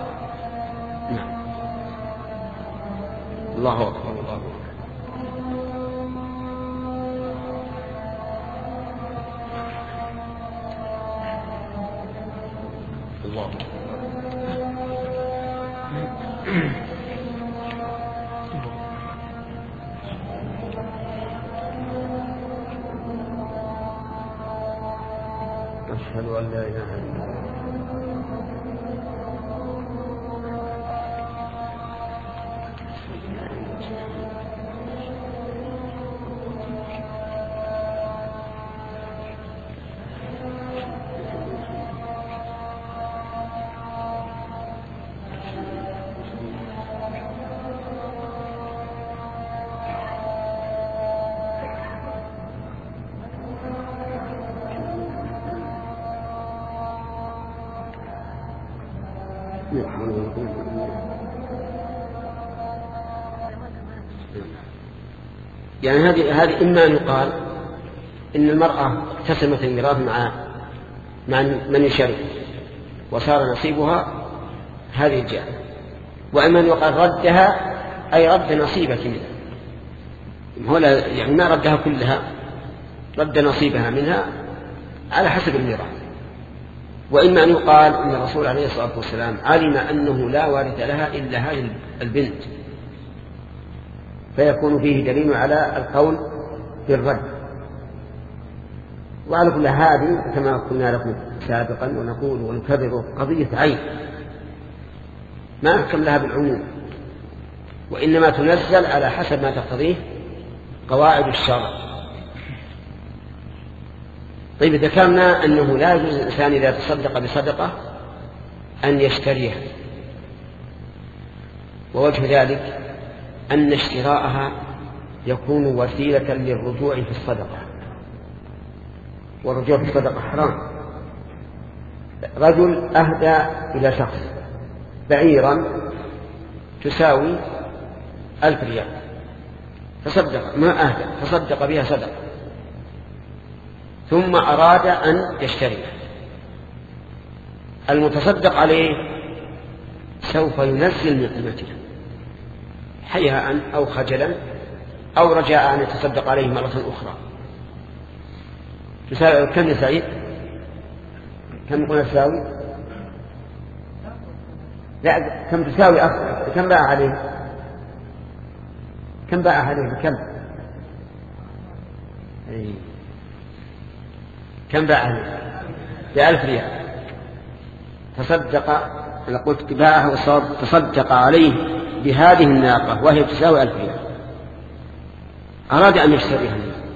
D: الله أكبر. الله أكبر.
A: أشهد أن لا إله إلا الله. يعني هذه هذه إما أن يقال إن المرأة اقتسمت الميراث مع مع من يشارك وصار نصيبها هذه الجارية، وإما أن يقال ردها أي رد نصيبك منها، هو يعني ما ردها كلها، رد نصيبها منها على حسب الميراث. وإما أن يقال إن الرسول عليه الصلاة والسلام علم أنه لا وارث لها إلا هذه البنت، فيكون فيه دليل على القول بالرد. وعلى كل هذه كما قلنا لكم سابقا ونقول ونكرر قضية عين ما نحكم لها بالعموم، وإنما تنزل على حسب ما تقتضيه قواعد الشرع. طيب ذكرنا أنه لا يجوز الإنسان إذا تصدق بصدقة أن يشتريها، ووجه ذلك أن اشتراءها يكون وسيلة للرجوع في الصدقة، والرجوع في الصدقة حرام. رجل أهدى إلى شخص بعيرا تساوي ألف ريال، تصدق ما أهدى تصدق بها صدقة، ثم أراد أن يشتريها. المتصدق عليه سوف ينزل من قيمته حياء أو خجلا أو رجاء أن يتصدق عليه مرة أخرى. كم يا سعيد؟ كم قلنا تساوي؟ لا، كم تساوي أصلا؟ كم باع عليه؟ كم باع عليه بكم؟ أي. كم باع عليه؟ بألف ريال. تصدق، أنا قلت باعه والصواب تصدق عليه بهذه الناقة وهي تساوي ألف ريال، أراد أن يشتريها.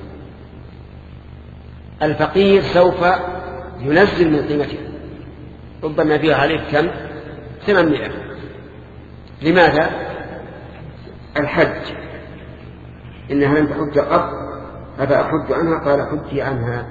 A: الفقير سوف ينزل من قيمتها، ربما فيها عليه كم؟ ثمانمائة. لماذا؟ الحج، إنها لم تحج قط، أفأحج عنها؟ قال حجي عنها.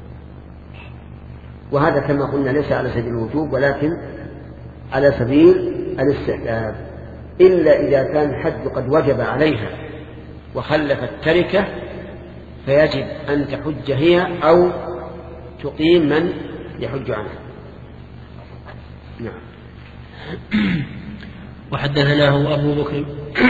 A: وهذا كما قلنا ليس على سبيل الوجوب ولكن على سبيل الاستحباب، إلا إذا كان الحج قد وجب عليها وخلفت تركة فيجب أن تحج هي أو تقيم من يحج عنها. نعم.
B: وحدثناه أبو بكر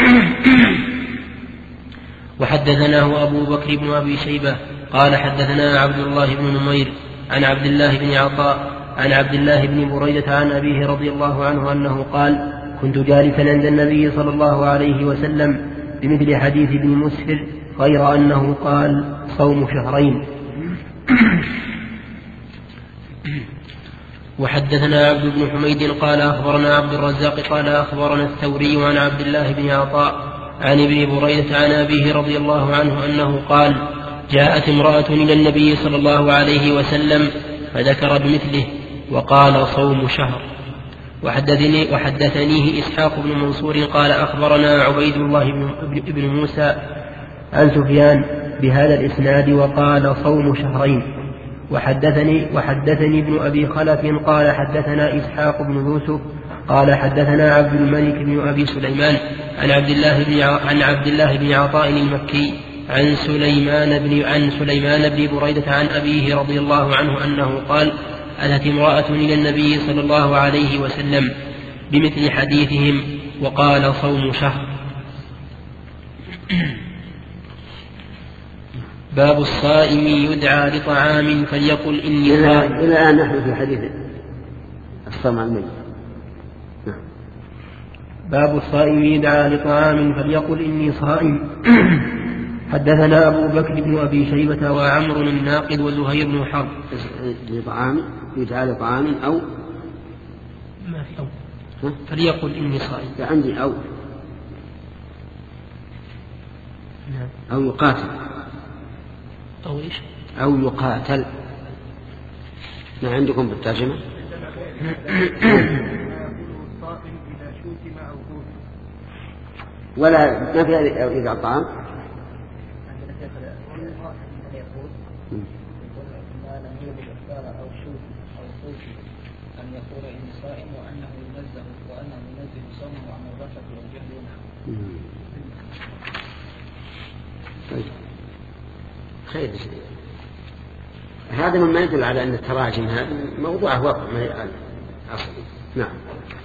B: وحدثناه أبو بكر بن أبي شيبة قال حدثنا عبد الله بن نمير عن عبد الله بن عطاء عن عبد الله بن بريدة عن أبيه رضي الله عنه أنه قال: كنت جالسا عند النبي صلى الله عليه وسلم بمثل حديث ابن مسفر غير أنه قال: صوم شهرين. وحدثنا عبد بن حميد قال أخبرنا عبد الرزاق قال أخبرنا الثوري عن عبد الله بن عطاء عن ابن بريدة عن أبيه رضي الله عنه أنه قال: جاءت امرأة إلى النبي صلى الله عليه وسلم فذكر بمثله وقال: صوم شهر. وحدثني وحدثنيه إسحاق بن منصور قال أخبرنا عبيد الله بن موسى عن سفيان بهذا الإسناد وقال: صوم شهرين. وحدثني وحدثني ابن أبي خلف قال حدثنا إسحاق بن يوسف قال حدثنا عبد الملك بن أبي سليمان عن عبد الله بن عن عبد الله بن عطاء المكي عن سليمان بن عن سليمان بن بريدة عن أبيه رضي الله عنه أنه قال: أتت امرأة إلى النبي صلى الله عليه وسلم بمثل حديثهم وقال: صوم شهر. باب الصائم يدعى لطعام فليقل إني صائم.
A: إلى الآن نحن في حديث الصوم عن الميت.
B: باب الصائم يدعى لطعام فليقل إني صائم. حدثنا أبو بكر بن أبي شيبة وعمر الناقد وزهير بن حرب.
A: لطعام يدعى لطعام أو
B: ما في أو فليقل إني صائم.
A: عندي أو أو يقاتل
B: أو إيش
A: أو يقاتل. ما عندكم بالترجمة؟ ولا ما في إذا طعام
E: أن يقول إني صائم وأنه ينزه وأنه ينزه صومه عن الرفث والجهل ونحوه.
A: طيب خير. هذا مما يدل على أن التراجم هذا موضوعه واقع ما يقال أصلي. نعم.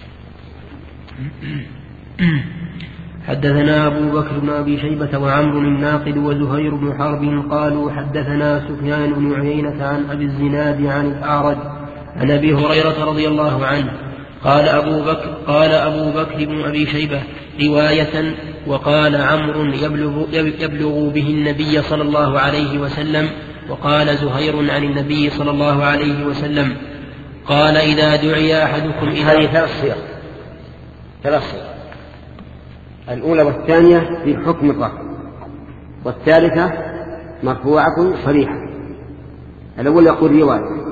B: حدثنا أبو بكر بن أبي شيبة وعمر الناقد وزهير بن حرب قالوا حدثنا سفيان بن عيينة عن أبي الزناد عن الأعرج عن أبي هريرة رضي الله عنه قال أبو بكر قال أبو بكر بن أبي شيبة رواية وقال عمرو يبلغ, يبلغ به النبي صلى الله عليه وسلم وقال زهير عن النبي صلى الله عليه وسلم قال إذا دعي أحدكم إلى
A: هذه ثلاث صيغ ثلاث صيغ الأولى والثانية في حكم الرفع والثالثة مرفوعة صريحة. الأول يقول رواية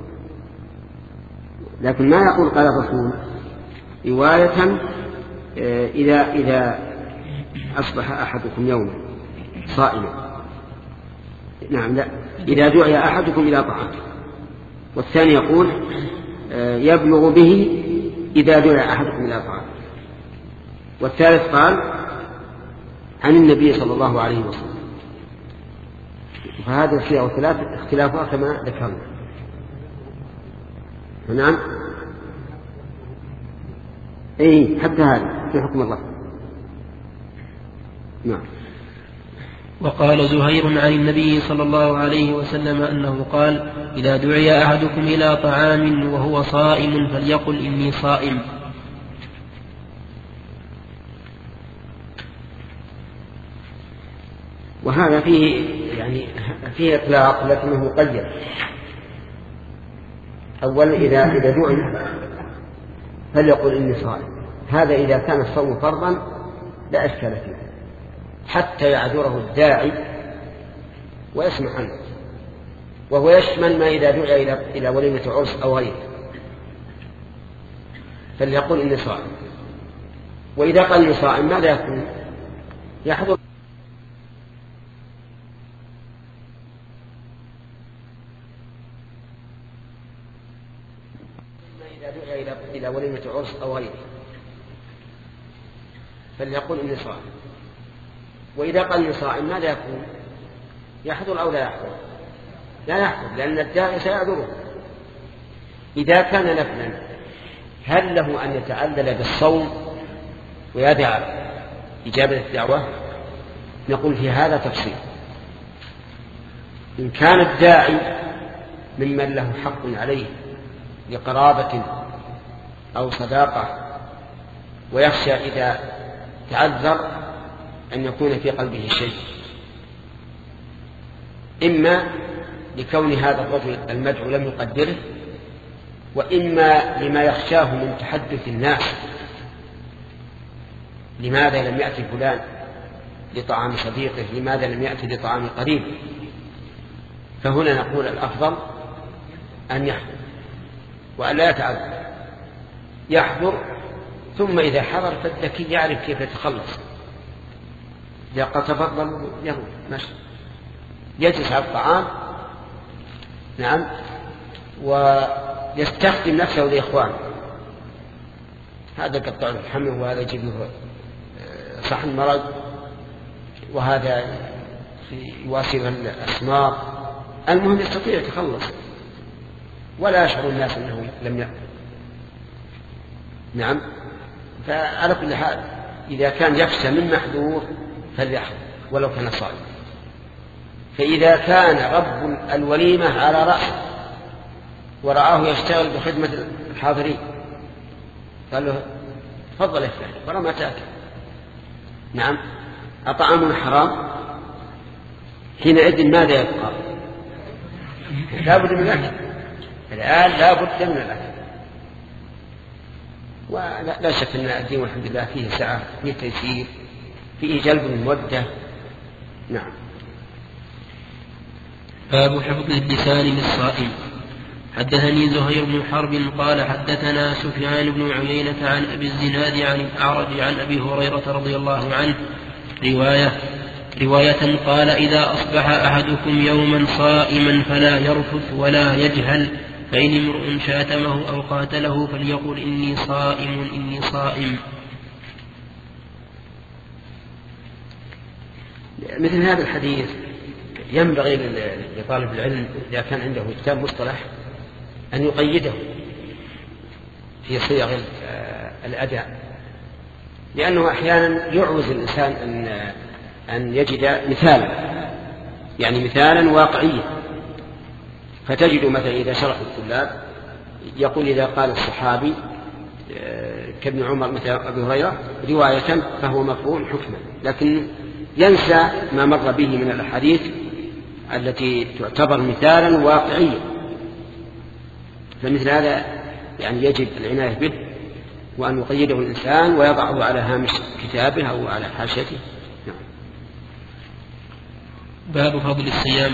A: لكن ما يقول قال الرسول. رواية إذا إذا أصبح أحدكم يوما صائما. نعم لا، إذا دعي أحدكم إلى طعام. والثاني يقول يبلغ به إذا دعي أحدكم إلى طعام. والثالث قال عن النبي صلى الله عليه وسلم. فهذه الصيغ الثلاث اختلافها كما ذكرنا. نعم اي حتى هذا في حكم الله. نعم.
B: وقال زهير عن النبي صلى الله عليه وسلم أنه قال إذا دعي أحدكم إلى طعام وهو صائم فليقل إني صائم.
A: وهذا فيه يعني فيه إطلاق لكنه مقيد. أولا إذا إذا دعي فليقل إني صائم، هذا إذا كان الصوم فرضا لا أشكال فيه حتى يعذره الداعي ويسمح عنه، وهو يشمل ما إذا دعي إلى إلى وليمة عرس أو غيره فليقل إني صائم. وإذا قال إني صائم ماذا يكون؟ يحضر إذا دعي إلى إلى وليمة عرس أو غيره فليقل إني صائم. وإذا قال إني صائم ماذا يكون؟ يحضر أو لا يحضر؟ لا يحضر، لأن الداعي سيعذره. إذا كان نفلا هل له أن يتعلل بالصوم ويدع إجابة الدعوة؟ نقول في هذا تفصيل. إن كان الداعي ممن له حق عليه لقرابة أو صداقة ويخشى إذا تعذر أن يكون في قلبه شيء، إما لكون هذا الرجل المدعو لم يقدره، وإما لما يخشاه من تحدث الناس لماذا لم يأتي فلان لطعام صديقه، لماذا لم يأتي لطعام قريب. فهنا نقول الأفضل أن يحضر وأن لا يتعذر، يحضر ثم إذا حضر فالذكي يعرف كيف يتخلص. إذا قد تفضل يهو ماشي يجلس على الطعام نعم ويستخدم نفسه لإخوانه، هذا قطع الحمل وهذا يجيب له صحن مرض وهذا يواصل الأسمار، المهم يستطيع يتخلص ولا يشعر الناس أنه لم يأكل. نعم. فعلى كل حال إذا كان يخشى من محذور فليحضر ولو كان صائم. فإذا كان رب الوليمة على رأسه ورآه يشتغل بخدمة الحاضرين قال له تفضل يا فلان ورا ما تأكل. نعم. أطعام حرام حينئذ ماذا يبقى؟ لا بد من الأكل، الآن لا بد من الأكل. ولا لا شك أن الدين والحمد لله فيه سعة، فيه تيسير، فيه جلب المودة. نعم.
B: باب حفظ اللسان للصائم. حدثني زهير بن حرب قال حدثنا سفيان بن عيينة عن أبي الزناد عن الأعرج عن أبي هريرة رضي الله عنه رواية رواية قال إذا أصبح أحدكم يوما صائما فلا يرفث ولا يجهل، فإن امرؤ شاتمه أو قاتله فليقل إني صائم إني صائم.
A: مثل هذا الحديث ينبغي لطالب العلم إذا كان عنده كتاب مصطلح أن يقيده في صيغ الأداء، لأنه أحيانا يعوز الإنسان أن أن يجد مثالا، يعني مثالا واقعيا. فتجد مثلا إذا شرح الطلاب يقول إذا قال الصحابي كابن عمر مثل أبي هريرة رواية فهو مرفوع حكما، لكن ينسى ما مر به من الأحاديث التي تعتبر مثالا واقعيا. فمثل هذا يعني يجب العناية به وأن يقيده الإنسان ويضعه على هامش كتابه أو على حاشيته. نعم.
B: باب فضل الصيام.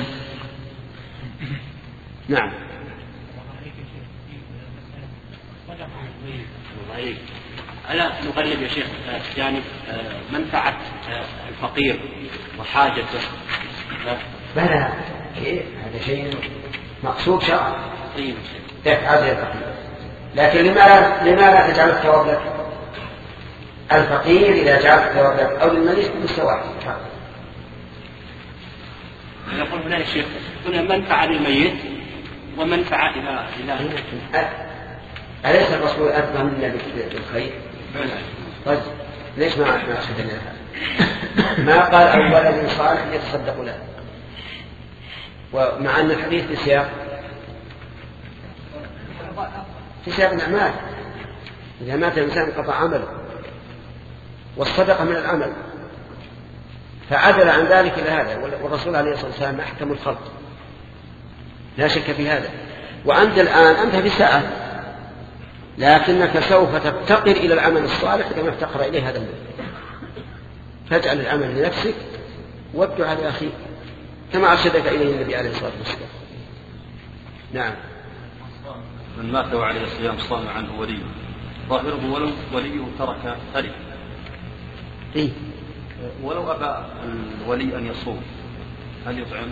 A: نعم.
F: ألا نغلب يا شيخ جانب منفعة الفقير وحاجته؟
A: بلى هذا شيء مقصود شرعا.
F: طيب
A: تفعل يا فقير، لكن لماذا لماذا تجعل الثواب لك؟ الفقير إذا جعل الثواب لك أو للمريض بالسواء.
F: يقول هنا يا شيخ هنا منفعة للميت ومنفعة إلى إلى
A: أليس الرسول أثنى منا بالخير؟ طيب ليش ما ما أخذنا هذا؟ ما قال أو ولد صالح يتصدق له، ومع أن الحديث في سياق في سياق الأعمال. إذا مات الإنسان انقطع عمله، والصدقة من العمل، فعدل عن ذلك إلى هذا. والرسول عليه الصلاة والسلام أحكم الخلق لا شك في هذا. وأنت الآن أنت في ساعة، لكنك سوف تفتقر إلى العمل الصالح كما افتقر إليه هذا المال. فاجعل العمل لنفسك وابدع لأخيك كما أرشدك إليه النبي عليه الصلاة والسلام. نعم.
G: من مات وعليه الصيام صام عنه وليه، ظاهره ولو وليه ترك ترك
A: إيه؟
G: ولو أبى الولي أن يصوم هل يطعم؟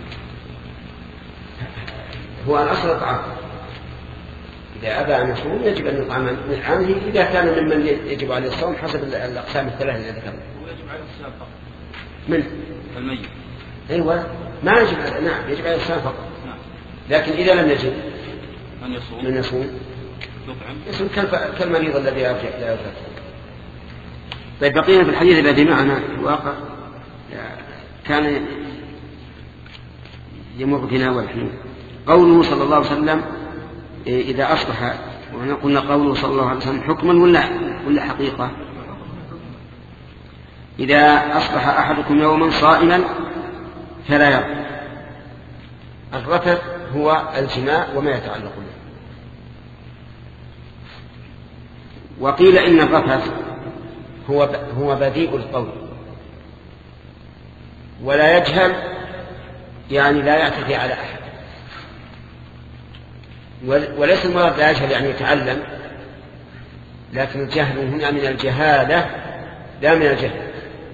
A: هو الأصل الطعام. إذا أبى أن يصوم يجب أن يطعم من عنه إذا كان ممن يجب عليه الصوم حسب الأقسام الثلاثة التي ذكرنا.
G: ويجب عليه الصيام فقط.
A: من؟
G: الميت.
A: أيوة ما يجب عليه. نعم يجب عليه الصيام فقط.
G: نعم.
A: لكن إذا لم يجب
G: من يصوم؟
A: من يصوم
G: يطعم.
A: يصوم كالمريض الذي لا يرجع. طيب بقينا في الحديث الذي معنا الواقع كان يمر بنا والحين قوله صلى الله عليه وسلم إذا أصبح، وهنا قلنا قوله صلى الله عليه وسلم حكما ولا ولا حقيقة. إذا أصبح أحدكم يوما صائما فلا يرفث. الرفث هو الجماع وما يتعلق به. وقيل إن الرفث هو هو بديء القول ولا يجهل، يعني لا يعتدي على أحد. وليس المراد لا يجهل يعني يتعلم، لكن الجهل هنا من الجهالة لا من الجهل.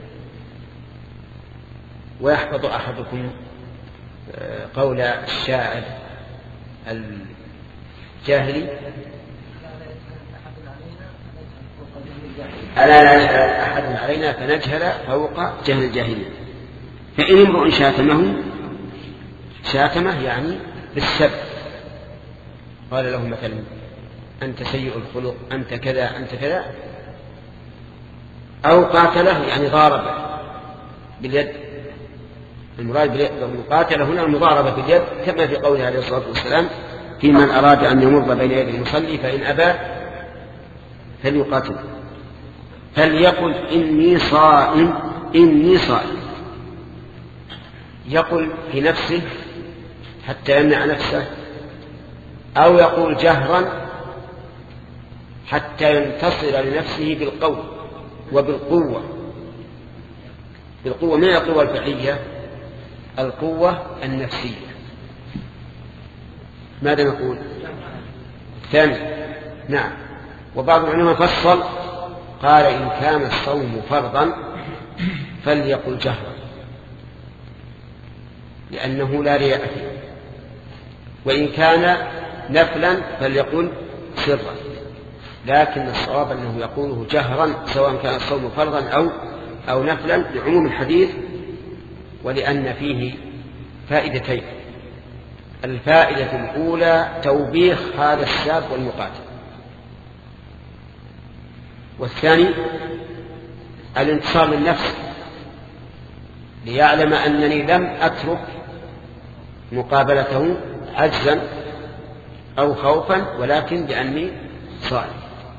A: ويحفظ أحدكم قول الشاعر الجاهلي ألا لا يجهل أحد علينا فنجهل فوق جهل الجاهلين. فإن امرؤ شاتمه شاتمه يعني بالسب، قال له مثلا أنت سيء الخلق، أنت كذا أنت كذا، أو قاتله يعني ضاربه باليد. المراد بالمقاتلة هنا المضاربة باليد كما في قوله عليه الصلاة والسلام في من أراد أن يمر بين يدي المصلي فإن أبى فليقاتل فليقل إني صائم إني صائم. يقول في نفسه حتى يمنع نفسه، أو يقول جهرا حتى ينتصر لنفسه بالقول وبالقوة. بالقوة من القوة الفعلية، القوة النفسية. ماذا نقول؟ الثاني. نعم. وبعض العلماء فصل قال إن كان الصوم فرضا فليقل جهرا لأنه لا رياء فيه، وإن كان نفلا فليقل سرا، لكن الصواب أنه يقوله جهرا سواء كان الصوم فرضا أو أو نفلا لعموم الحديث، ولأن فيه فائدتين. الفائدة الأولى توبيخ هذا الشاب والمقاتل، والثاني الانتصار للنفس ليعلم أنني لم أترك مقابلته عجزا أو خوفا ولكن لأني صائم.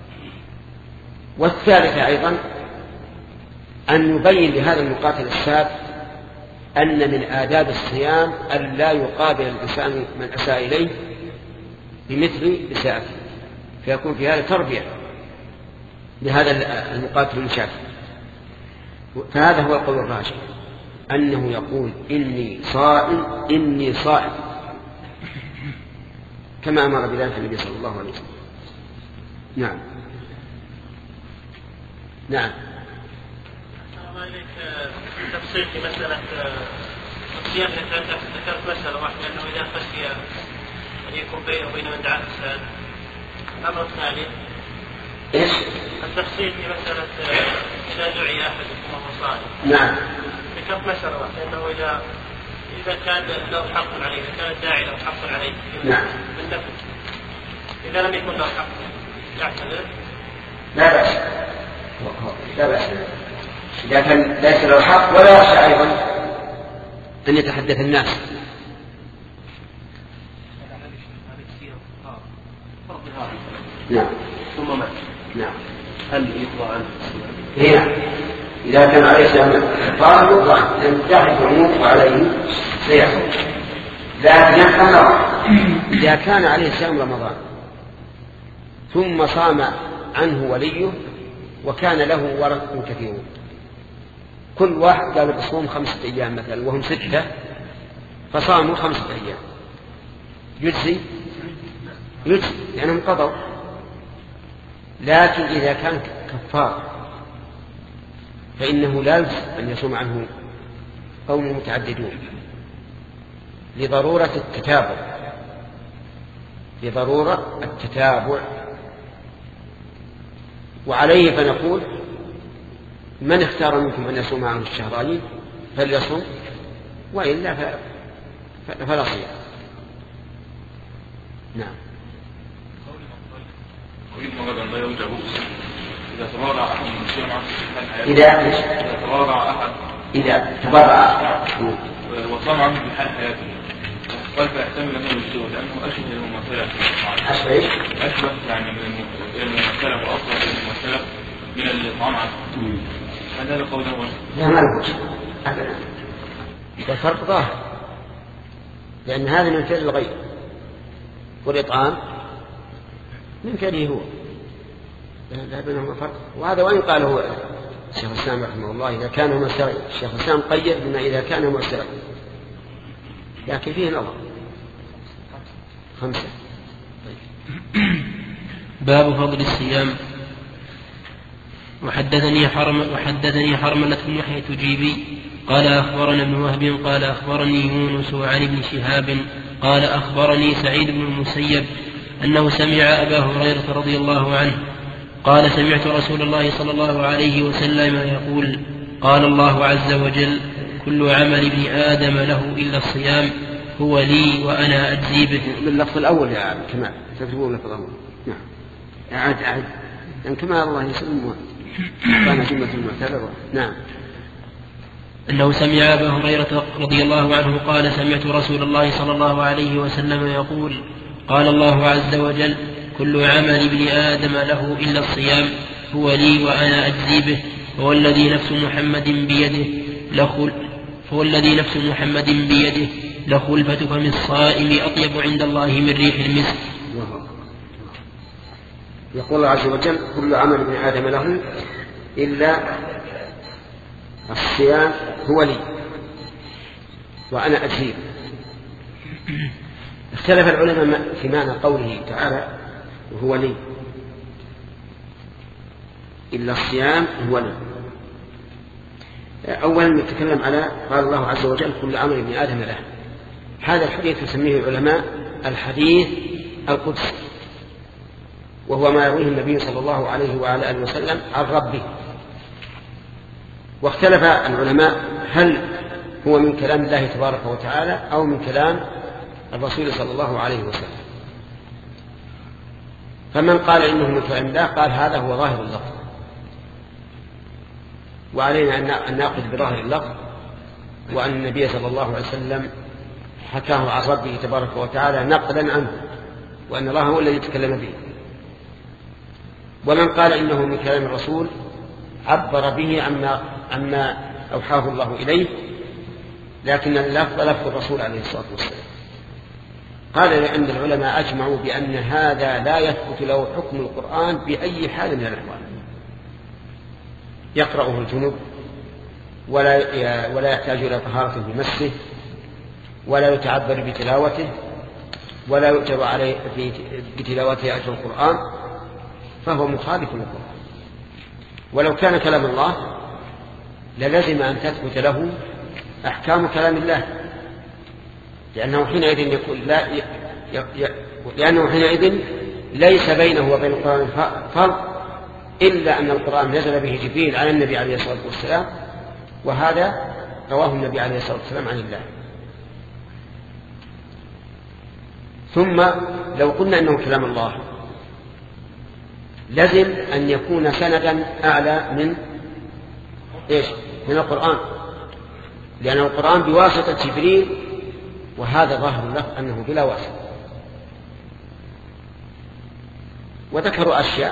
A: والثالثة أيضا أن يبين لهذا المقاتل الشاب أن من آداب الصيام أن لا يقابل الإنسان من أساء إليه بمثل إساءته، فيكون في هذا تربية لهذا المقاتل المشاكل. فهذا هو القول الراجح، أنه يقول إني صائم إني صائم كما أمر بذلك النبي صلى الله عليه وسلم. نعم. نعم.
F: الله إليك تفصيل في مسألة الصيام. ذكرت مسألة واحدة أنه إذا خشي أن يكون بينه وبين من دعا فساد. الأمر الثاني
A: إيش؟
F: التفصيل في مسألة إذا دعي أحدكم وهو صائم.
A: نعم.
F: ذكرت مسألة واحدة أنه إذا إذا كان له حق عليه، إذا كان الداعي له حق عليه
A: نعم.
F: بالنفس، إذا لم يكن له حق يعتذر.
A: لا بأس، لا بأس إذا كان ليس له حق ولا يخشى أيضا أن يتحدث الناس. نعم.
B: ثم مات.
A: نعم.
B: هل يقضى عنه؟
A: هنا إذا كان عليه صيام كفارة يقضى عنه، لأن تحت يموت وعليه صيام. لكن إذا كان عليه صيام رمضان ثم صام عنه وليه وكان له ورث كثيرون، كل واحد قال بصوم خمسة أيام مثلا وهم ستة فصاموا خمسة أيام، يجزي يجزي لأنهم قضوا. لكن إذا كان كفار فإنه لا يجوز أن يصوم عنه قوم متعددون لضرورة التتابع، لضرورة التتابع. وعليه فنقول من اختار منكم أن يصوم عنه الشهرين فليصوم، وإلا فلا صيام. نعم.
H: إذا تبرع أحد من الشيء عن
A: إذا
H: إذا تبرع أحد
A: إذا تبرع
H: وصام عنه في حال حياته قال فيحتمل أنه يجوز لأنه أشبه المماثلة
A: أشبه
H: أشبه يعني من المماثلة وأصلا من المماثلة من الطعام عنه. هذا هذا قوله
A: لا ما له أبدا، إذا فرق ظاهر، لأن هذا من فعل الغير والإطعام من فعله هو، لا بينهما فرق. وهذا وإن قال هو الشيخ الإسلام رحمه الله إذا كان هو مستغل، الشيخ الإسلام قيد بما إذا كان هو مستغل، لكن فيه نظر. خمسة.
B: باب فضل الصيام. وحدثني حرم وحدثني حرملة بن يحيى التجيبي قال أخبرنا ابن وهب قال أخبرني يونس عن ابن شهاب قال أخبرني سعيد بن المسيب أنه سمع أبا هريرة رضي الله عنه قال سمعت رسول الله صلى الله عليه وسلم يقول قال الله عز وجل كل عمل ابن آدم له إلا الصيام هو لي وأنا أجزي به.
A: باللفظ الأول يا عم كمال تكتبون اللفظ الأول. نعم. أعد أعد يعني كمال الله يسلم كان جملة المعتبرة. نعم.
B: أنه سمع أبا هريرة رضي الله عنه قال سمعت رسول الله صلى الله عليه وسلم يقول قال الله عز وجل كل عمل ابن آدم له إلا الصيام هو لي وأنا أجزي به هو الذي نفس محمد بيده لخل هو الذي نفس محمد بيده لخلفة فم الصائم أطيب عند الله من ريح المسك.
A: يقول الله عز وجل كل عمل ابن آدم له إلا الصيام هو لي وأنا أجزي. اختلف العلماء في معنى قوله تعالى وهو لي، إلا الصيام هو لي. أولا نتكلم على قال الله عز وجل كل عمل ابن آدم له. هذا الحديث يسميه العلماء الحديث القدسي، وهو ما يرويه النبي صلى الله عليه وعلى آله وسلم عن ربه. واختلف العلماء هل هو من كلام الله تبارك وتعالى أو من كلام الرسول صلى الله عليه وسلم. فمن قال إنه من كلام الله قال هذا هو ظاهر اللفظ، وعلينا أن نأخذ بظاهر اللفظ، وأن النبي صلى الله عليه وسلم حكاه عن ربه تبارك وتعالى نقلا عنه، وأن الله هو الذي يتكلم به. ومن قال إنه من كلام الرسول عبر به عما, عما أوحاه الله إليه، لكن اللفظ لفظ الرسول عليه الصلاة والسلام. قال لأن العلماء أجمعوا بأن هذا لا يثبت له حكم القرآن بأي حال من الأحوال. يقرأه الجنوب ولا ولا يحتاج إلى طهارة بمسه، ولا يتعبر بتلاوته، ولا يؤجر عليه بتلاوته أجر القرآن، فهو مخالف للقرآن. ولو كان كلام الله للزم أن تثبت له أحكام كلام الله، لأنه حينئذ يكون لا ي... ي... لأنه حينئذ ليس بينه وبين القرآن فرق، إلا أن القرآن نزل به جبريل على النبي عليه الصلاة والسلام، وهذا رواه النبي عليه الصلاة والسلام عن الله. ثم لو قلنا أنه كلام الله لازم أن يكون سندا أعلى من إيش؟ من القرآن، لأن القرآن بواسطة جبريل، وهذا ظاهر له أنه بلا واسطة. وذكروا أشياء،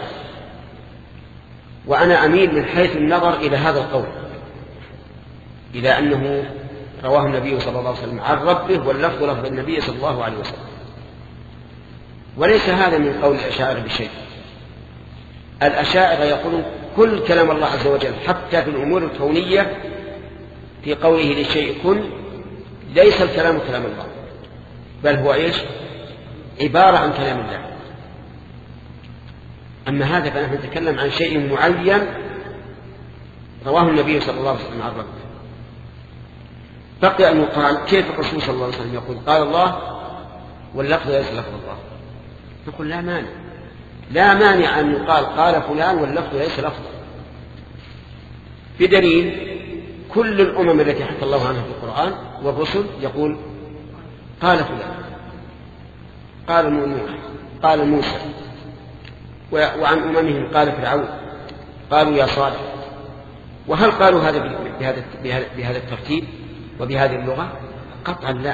A: وأنا أميل من حيث النظر إلى هذا القول، إلى أنه رواه النبي صلى الله عليه وسلم عن ربه، واللفظ لفظ النبي صلى الله عليه وسلم، وليس هذا من قول الأشاعرة بشيء. الأشاعرة يقولون كل كلام الله عز وجل حتى في الأمور الكونية في قوله للشيء كن ليس الكلام كلام الله، بل هو إيش؟ عبارة عن كلام الله. أما هذا فنحن نتكلم عن شيء معين رواه النبي صلى الله عليه وسلم عن ربه. بقي أن يقال كيف الرسول صلى الله عليه وسلم يقول قال الله واللفظ ليس لفظ الله؟ نقول لا مانع، لا مانع أن يقال قال فلان واللفظ ليس لفظا، بدليل كل الأمم التي حكى الله عنها في القرآن والرسل يقول قال فلان، قال نوح، قال موسى، وعن أممهم قال فرعون، قالوا يا صالح. وهل قالوا هذا بهذا, بهذا الترتيب وبهذه اللغة؟ قطعا لا.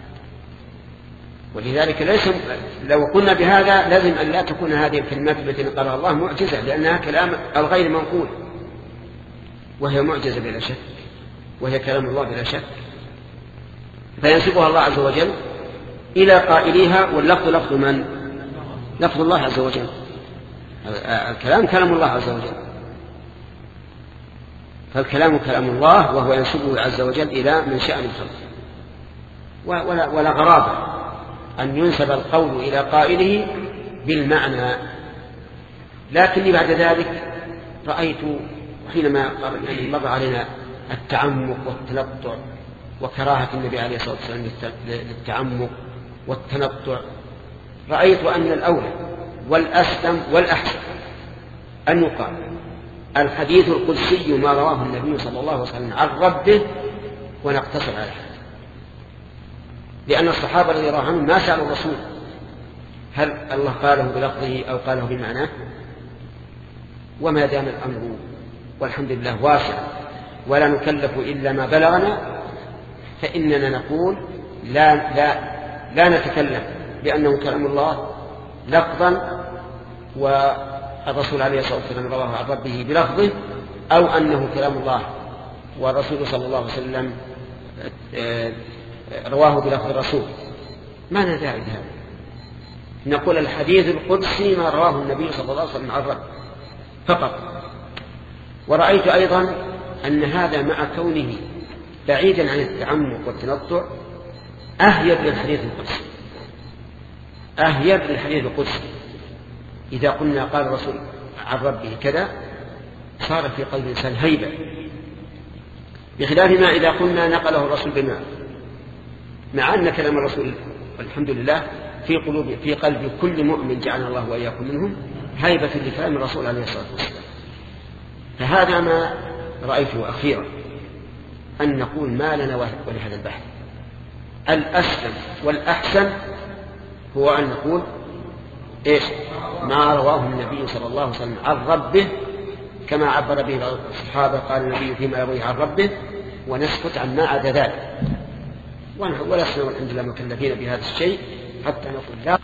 A: ولذلك ليس لو قلنا بهذا لازم أن لا تكون هذه الكلمات التي قالها الله معجزة، لأنها كلام الغير منقول، وهي معجزة بلا شك، وهي كلام الله بلا شك، فينسبها الله عز وجل إلى قائليها، واللفظ لفظ من؟ لفظ الله عز وجل. الكلام كلام الله عز وجل، فالكلام كلام الله، وهو ينسبه عز وجل إلى من شأن الخلق. ولا, ولا غرابة أن ينسب القول إلى قائله بالمعنى. لكني بعد ذلك رأيت حينما يعني مر علينا التعمق والتنطع وكراهة النبي عليه الصلاة والسلام للتعمق والتنطع، رأيت أن الأولى والأسلم والأحسن أن يقال الحديث القدسي ما رواه النبي صلى الله عليه وسلم عن ربه، ونقتصر على الحديث، لأن الصحابة الذين رواه عنه ما سألوا الرسول هل الله قاله بلفظه أو قاله بمعناه. وما دام الأمر والحمد لله واسع ولا نكلف إلا ما بلغنا، فإننا نقول لا, لا, لا نتكلم بأنه كلام الله لفظا والرسول عليه الصلاة والسلام رواه عن ربه بلفظه، أو أنه كلام الله والرسول صلى الله عليه وسلم رواه بلفظ الرسول. ما لنا داعي لهذا، نقول الحديث القدسي ما رواه النبي صلى الله عليه وسلم عن ربه فقط. ورأيت أيضا أن هذا مع كونه بعيدا عن التعمق والتنطع أهيب للحديث القدسي، أهيب للحديث القدسي. إذا قلنا قال الرسول عن ربه كذا صار في قلب الإنسان هيبة، بخلاف ما إذا قلنا نقله الرسول بما، مع أن كلام الرسول والحمد لله في قلوب في قلب كل مؤمن جعلنا الله وإياكم منهم هيبة لكلام الرسول عليه الصلاة والسلام. فهذا ما رأيته أخيرا، أن نقول ما لنا ولهذا البحث. الأسلم والأحسن هو أن نقول إيش؟ ما رواه النبي صلى الله عليه وسلم عن ربه، كما عبر به الصحابة قال النبي فيما يرويه عن ربه، ونسكت عن ما عدا ذلك، ولسنا والحمد لله مكلفين بهذا الشيء حتى نقول لا.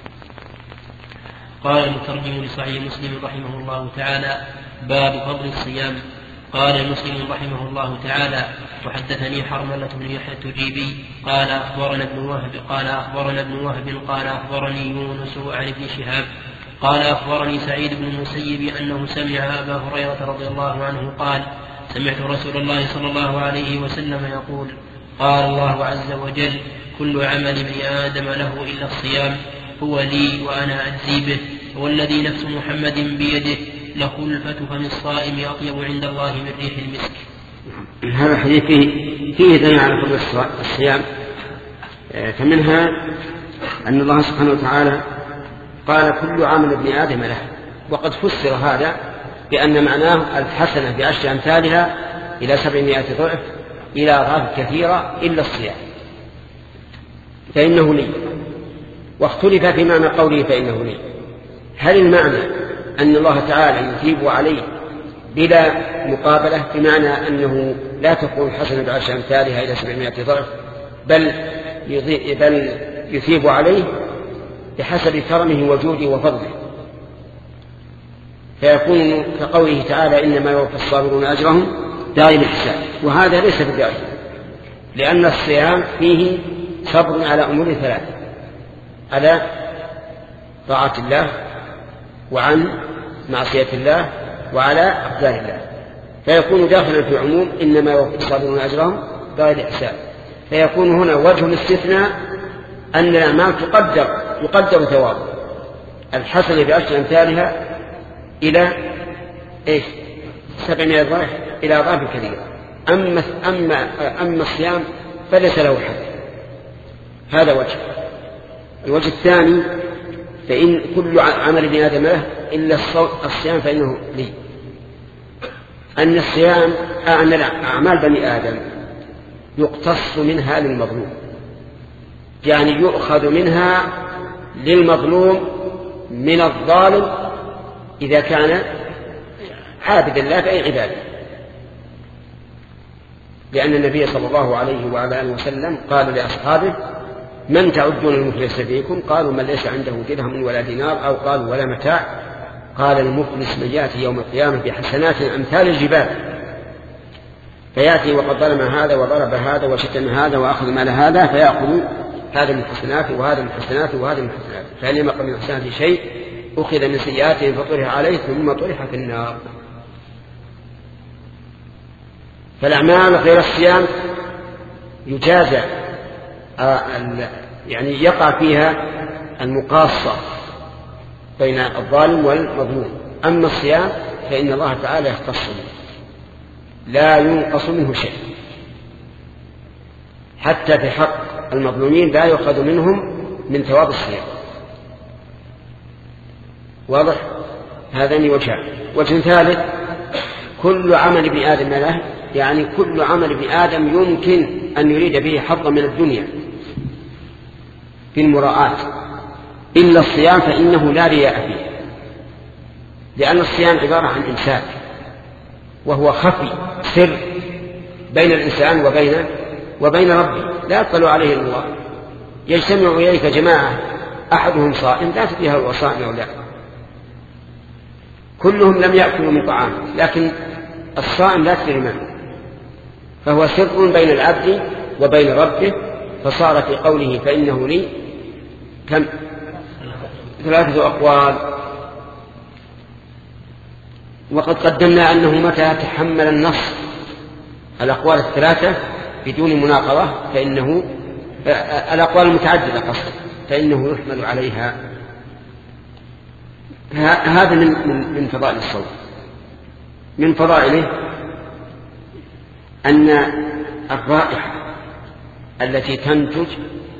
B: قال المترجم لصحيح مسلم رحمه الله تعالى: باب فضل الصيام. قال مسلم رحمه الله تعالى: وحدثني حرملة بن يحيى التجيبي قال أخبرنا ابن وهب قال أخبرنا ابن وهب قال أخبرني يونس عن ابن شهاب قال أخبرني سعيد بن المسيب أنه سمع أبا هريرة رضي الله عنه قال: سمعت رسول الله صلى الله عليه وسلم يقول: قال الله عز وجل: كل عمل ابن آدم له إلا الصيام هو لي وأنا أجزي به، والذي نفس محمد بيده لخلفة فم الصائم أطيب عند الله من ريح المسك.
A: هذا الحديث فيه, فيه دليل على فضل الصيام. فمنها أن الله سبحانه وتعالى قال كل عمل ابن آدم له، وقد فسر هذا بأن معناه الحسنة بعشر أمثالها إلى سبعمائة ضعف إلى أضعاف كثيرة إلا الصيام فإنه لي. واختلف في معنى قوله فإنه لي، هل المعنى أن الله تعالى يثيب عليه بلا مقابلة بمعنى أنه لا تكون حسنة بعشر أمثالها إلى سبعمائة ضعف، بل بل يثيب عليه بحسب كرمه وجوده وفضله، فيكون كقوله تعالى إنما يوفى الصابرون أجرهم بغير حساب. وهذا ليس بداعي، لأن الصيام فيه صبر على أمور ثلاثة: على طاعة الله، وعن معصية الله، وعلى أقدار الله، فيكون داخلا في عموم إنما يوفى الصابرون أجرهم بغير حساب. فيكون هنا وجه الاستثناء أن الأعمال تقدر يقدر ثواب الحسنة بعشر أمثالها إلى إيش سبعمائة ضعف إلى أضعاف كثيرة. أما أما أما الصيام فليس له حد. هذا وجه. الوجه الثاني: فإن كل عمل ابن آدم له إلا الصيام فإنه لي. أن الصيام أن أعمال بني آدم يقتص منها للمظلوم، يعني يؤخذ منها للمظلوم من الظالم إذا كان عابدا لا بأي عبادة، لأن النبي صلى الله عليه وعلى آله وسلم قال لأصحابه: من تعدون المفلس فيكم؟ قالوا: من ليس عنده درهم ولا دينار، أو قالوا: ولا متاع. قال: المفلس من يأتي يوم القيامة بحسنات أمثال الجبال، فيأتي وقد ظلم هذا وضرب هذا وشتم هذا وأخذ مال هذا، فيأخذ هذا من حسناته وهذا من حسناته وهذا من حسناته، فإن لم يقم من حسناته شيء أخذ من سيئاته فطرح عليه ثم طرح في النار. فالأعمال غير الصيام يجازى يعني يقع فيها المقاصة بين الظالم والمظلوم. أما الصيام فإن الله تعالى يختص به، لا ينقص منه شيء، حتى في حق المظلومين لا يؤخذ منهم من ثواب الصيام. واضح؟ هذان وجهان. وجه ثالث: كل عمل ابن آدم له، يعني كل عمل ابن آدم يمكن أن يريد به حظا من الدنيا في المراءات إلا الصيام فإنه لا رياء فيه، لأن الصيام عبارة عن إمساك، وهو خفي سر بين الإنسان وبين وبين ربه، لا يطلع عليه الله. يجتمع إليك جماعة أحدهم صائم لا تدري هل هو صائم أو لا، كلهم لم يأكلوا من طعام، لكن الصائم لا تدري منه، فهو سر بين العبد وبين ربه. فصار في قوله فإنه لي كم ثلاثة أقوال، وقد قدمنا أنه متى تحمل النص الأقوال الثلاثة بدون مناقضة فإنه الأقوال المتعددة قصد فإنه يحمل عليها. هذا من من فضائل الصوم. من فضائله أن الرائحة التي تنتج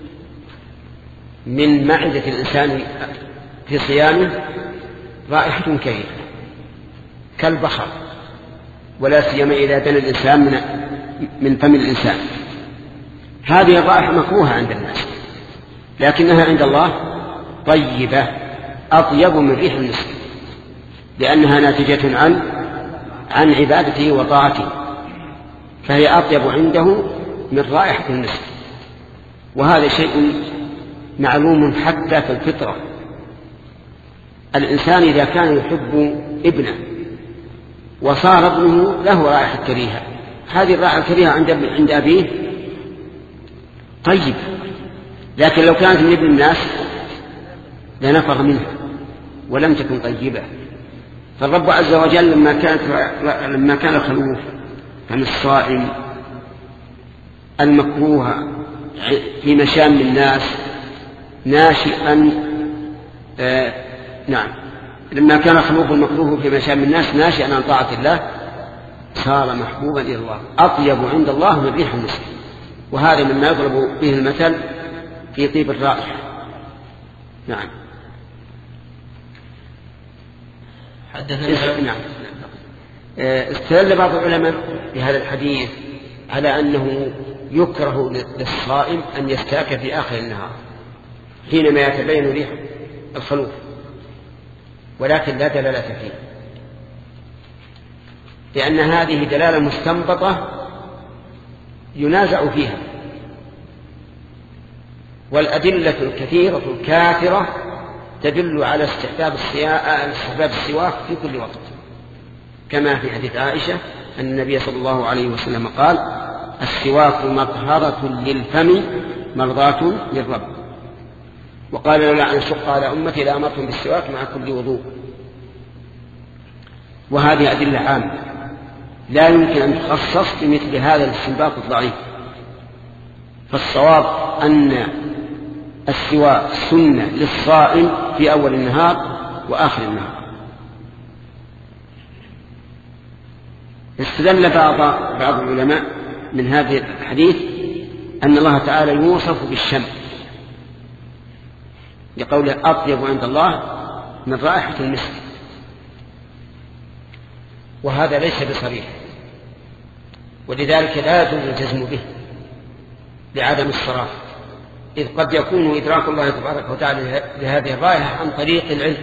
A: من معدة الإنسان في صيامه رائحة كريهة كالبخر، ولا سيما إذا دنا الإنسان من من فم الإنسان. هذه الرائحة مكروهة عند الناس، لكنها عند الله طيبة أطيب من ريح المسك، لأنها ناتجة عن عن عبادته وطاعته، فهي أطيب عنده من رائحة المسك. وهذا شيء معلوم حتى في الفطرة. الإنسان إذا كان يحب ابنه وصار ابنه له رائحة كريهة، هذه الرائحة الكريهة عند عند أبيه طيب، لكن لو كانت من ابن الناس لنفر منها ولم تكن طيبة. فالرب عز وجل لما كانت لما كان الخلوف عن الصائم المكروه في مشام الناس ناشئا آه نعم لما كان خلوف المكروه في مشام الناس ناشئا عن طاعة الله صار محبوبا إلى الله، أطيب عند الله من ريح المسك، وهذا مما يضرب به المثل في طيب الرائحة. نعم.
B: حدثنا.
A: نعم. استدل بعض العلماء بهذا الحديث على أنه يكره للصائم أن يستاك في آخر النهار حينما يتبين ريح الخلوف، ولكن لا دلالة فيه، لأن هذه دلالة مستنبطة ينازع فيها، والأدلة الكثيرة الكافرة تدل على استحباب استحباب السواك في كل وقت، كما في حديث عائشة أن النبي صلى الله عليه وسلم قال: السواك مطهرة للفم مرضاة للرب. وقال: لولا أن أشق على أمتي لأمرتهم بالسواك مع كل وضوء. وهذه أدلة عامة لا يمكن أن تخصص بمثل هذا الاستنباط الضعيف، فالصواب أن السواك سنة للصائم في أول النهار وآخر النهار. استدل بعض بعض العلماء من هذا الحديث أن الله تعالى يوصف بالشم، لقوله: أطيب عند الله من رائحة المسك، وهذا ليس بصريح، ولذلك لا يجوز الجزم به لعدم الصراحة، إذ قد يكون إدراك الله تبارك وتعالى لهذه الرائحة عن طريق العلم،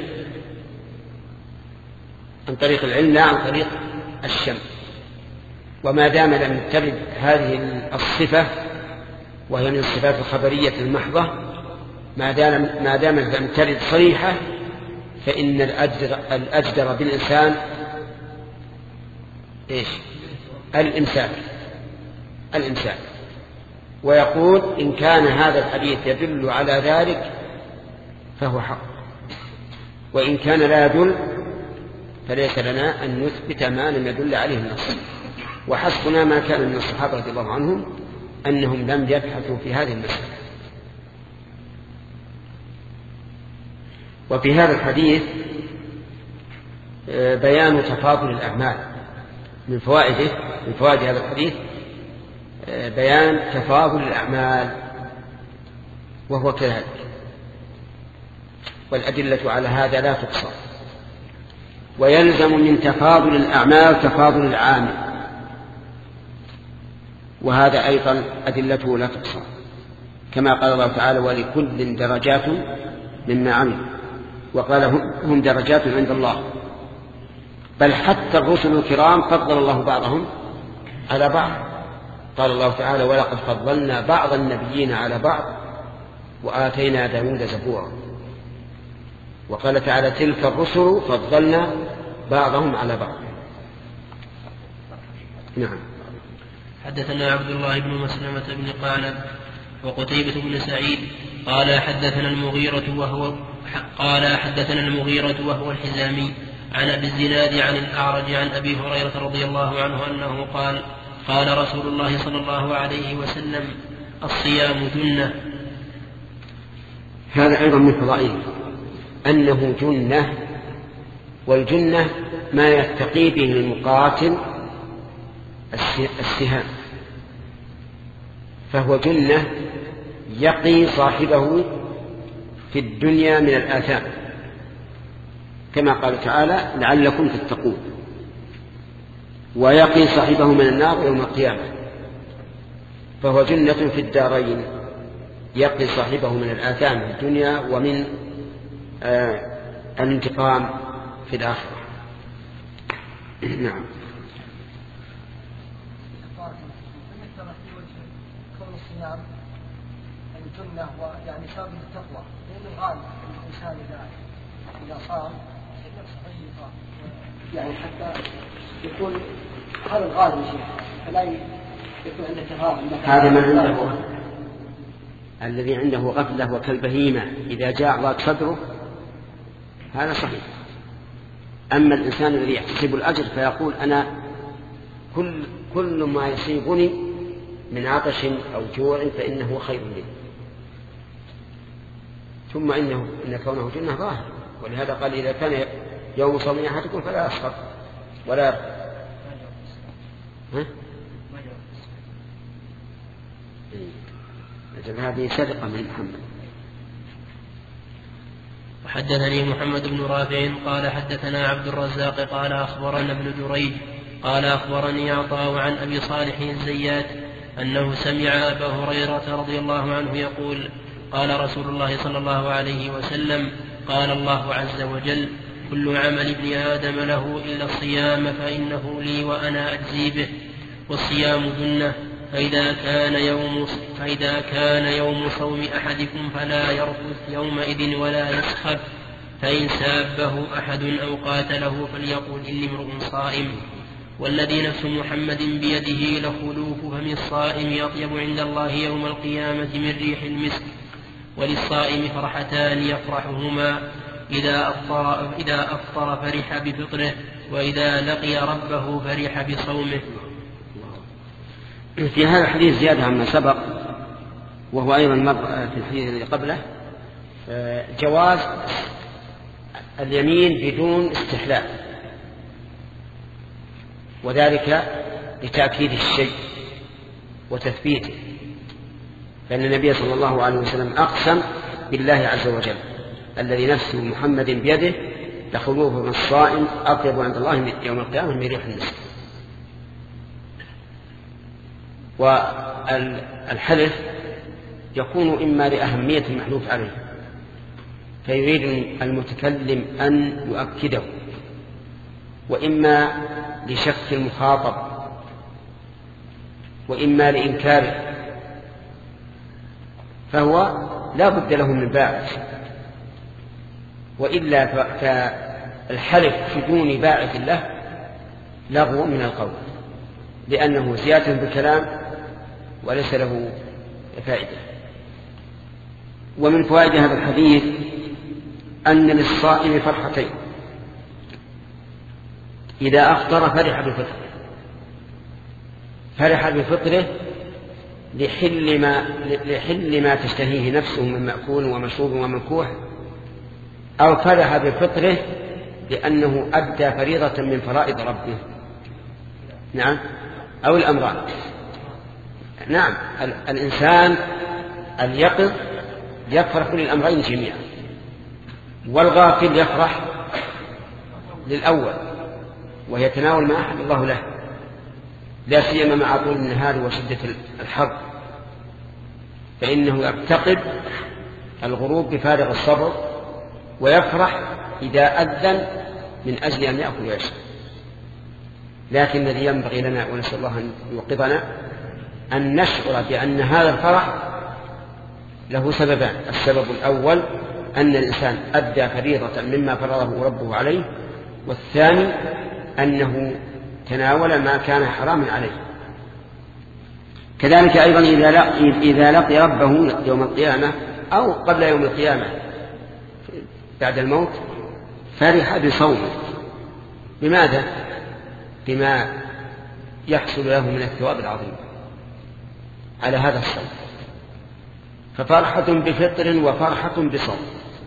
A: عن طريق العلم لا عن طريق الشم. وما دام لم ترد هذه الصفة وهي من الصفات الخبرية المحضة، ما دام ما دام لم ترد صريحة، فإن الأجدر, الأجدر بالإنسان إيش؟ الإمساك الإمساك ويقول: إن كان هذا الحديث يدل على ذلك فهو حق، وإن كان لا يدل فليس لنا أن نثبت ما لم يدل عليه النص. وحسبنا ما كان من الصحابة رضي الله عنهم أنهم لم يبحثوا في هذه المسألة. وفي هذا الحديث بيان تفاضل الأعمال، من فوائده من فوائد هذا الحديث بيان تفاضل الأعمال، وهو كذلك، والأدلة على هذا لا تقصى. ويلزم من تفاضل الأعمال تفاضل العامل، وهذا أيضا أدلته لا تقصى، كما قال الله تعالى: ولكل درجات مما عمل، وقال: هم درجات عند الله. بل حتى الرسل الكرام فضل الله بعضهم على بعض، قال الله تعالى: ولقد فضلنا بعض النبيين على بعض وآتينا داود زبورا. وقال تعالى: تلك الرسل فضلنا بعضهم على بعض. نعم.
B: حدثنا عبد الله بن مسلمة بن قعنب وقتيبة بن سعيد قال حدثنا المغيرة وهو قال حدثنا المغيرة وهو الحزامي عن أبي الزناد عن الأعرج عن أبي هريرة رضي الله عنه أنه قال: قال رسول الله صلى الله عليه وسلم: الصيام جنة.
A: هذا أيضا من فضائله أنه جنة، والجنة ما يتقي به المقاتل السهام، فهو جنة يقي صاحبه في الدنيا من الآثام، كما قال تعالى: لعلكم تتقون، ويقي صاحبه من النار يوم القيامة، فهو جنة في الدارين، يقي صاحبه من الآثام في الدنيا ومن آه الانتقام في الآخرة. نعم.
C: الجنة ويعني سبب التقوى، لأن الغالب الإنسان إذا إذا صام نفسه طيبة، يعني حتى يكون هذا الغالب يا شيخ، فلا يكون عنده تفاهم.
A: هذا من عنده الذي عنده غفلة وكالبهيمة إذا جاء ضاق صدره، هذا صحيح. أما الإنسان الذي يحتسب الأجر فيقول: أنا كل كل ما يصيبني من عطش أو جوع فإنه خير لي. ثم إنه إن كونه جنة ظاهر، ولهذا قال: إذا كان يوم صوم أحدكم فلا يسخر ولا ها؟ أجل هذه سرقة من محمد.
B: وحدثني محمد بن رافع قال حدثنا عبد الرزاق قال أخبرنا ابن جريج قال أخبرني عطاء عن أبي صالح الزيات أنه سمع أبا هريرة رضي الله عنه يقول قال رسول الله صلى الله عليه وسلم قال الله عز وجل كل عمل ابن آدم له إلا الصيام فإنه لي وأنا أجزي به والصيام جنة فإذا كان يوم فإذا كان يوم صوم أحدكم فلا يرفث يومئذ ولا يسخب فإن سابه أحد أو قاتله فليقول إني امرؤ صائم والذي نفس محمد بيده لخلوف فم الصائم أطيب عند الله يوم القيامة من ريح المسك وللصائم فرحتان يفرحهما إذا أفطر, إذا أفطر فرح بفطره وإذا لقي ربه فرح بصومه.
A: في هذا الحديث زيادة عما سبق وهو أيضا مر في الحديث الذي قبله جواز اليمين بدون استحلال وذلك لتأكيد الشيء وتثبيته فإن النبي صلى الله عليه وسلم أقسم بالله عز وجل الذي نفس محمد بيده لخلوف من الصائم أطيب عند الله يوم القيامة من ريح المسك. والحلف يكون إما لأهمية المحلوف عليه فيريد المتكلم أن يؤكده وإما لشك المخاطب وإما لإنكاره فهو لا بد له من باعث وإلا فالحلف بدون باعث له لغو من القول لأنه زيادة بالكلام وليس له فائدة. ومن فوائد هذا الحديث أن للصائم فرحتين إذا أفطر فرح بفطره فرح بفطره لحل ما, لحل ما تشتهيه نفسه من مأكول ومشروب ومنكوح أو فرح بفطره لأنه أدى فريضة من فرائض ربه. نعم أو الأمران. نعم الإنسان اليقظ يفرح للأمرين جميعا والغافل يفرح للأول ويتناول ما أحب الله له لا سيما مع طول النهار وشدة الحر فإنه يرتقب الغروب بفارغ الصبر ويفرح إذا أذن من أجل أن يأكل ويشرب. لكن الذي ينبغي لنا ونسأل الله أن يوقظنا أن نشعر بأن هذا الفرح له سببان. السبب الأول أن الإنسان أدى فريضة مما فرضه ربه عليه والثاني أنه تناول ما كان حراما عليه. كذلك أيضا إذا لقي ربه يوم القيامة أو قبل يوم القيامة بعد الموت فرح بصومه. بماذا؟ بما يحصل له من الثواب العظيم على هذا الصوم. ففرحة بفطر وفرحة بصوم.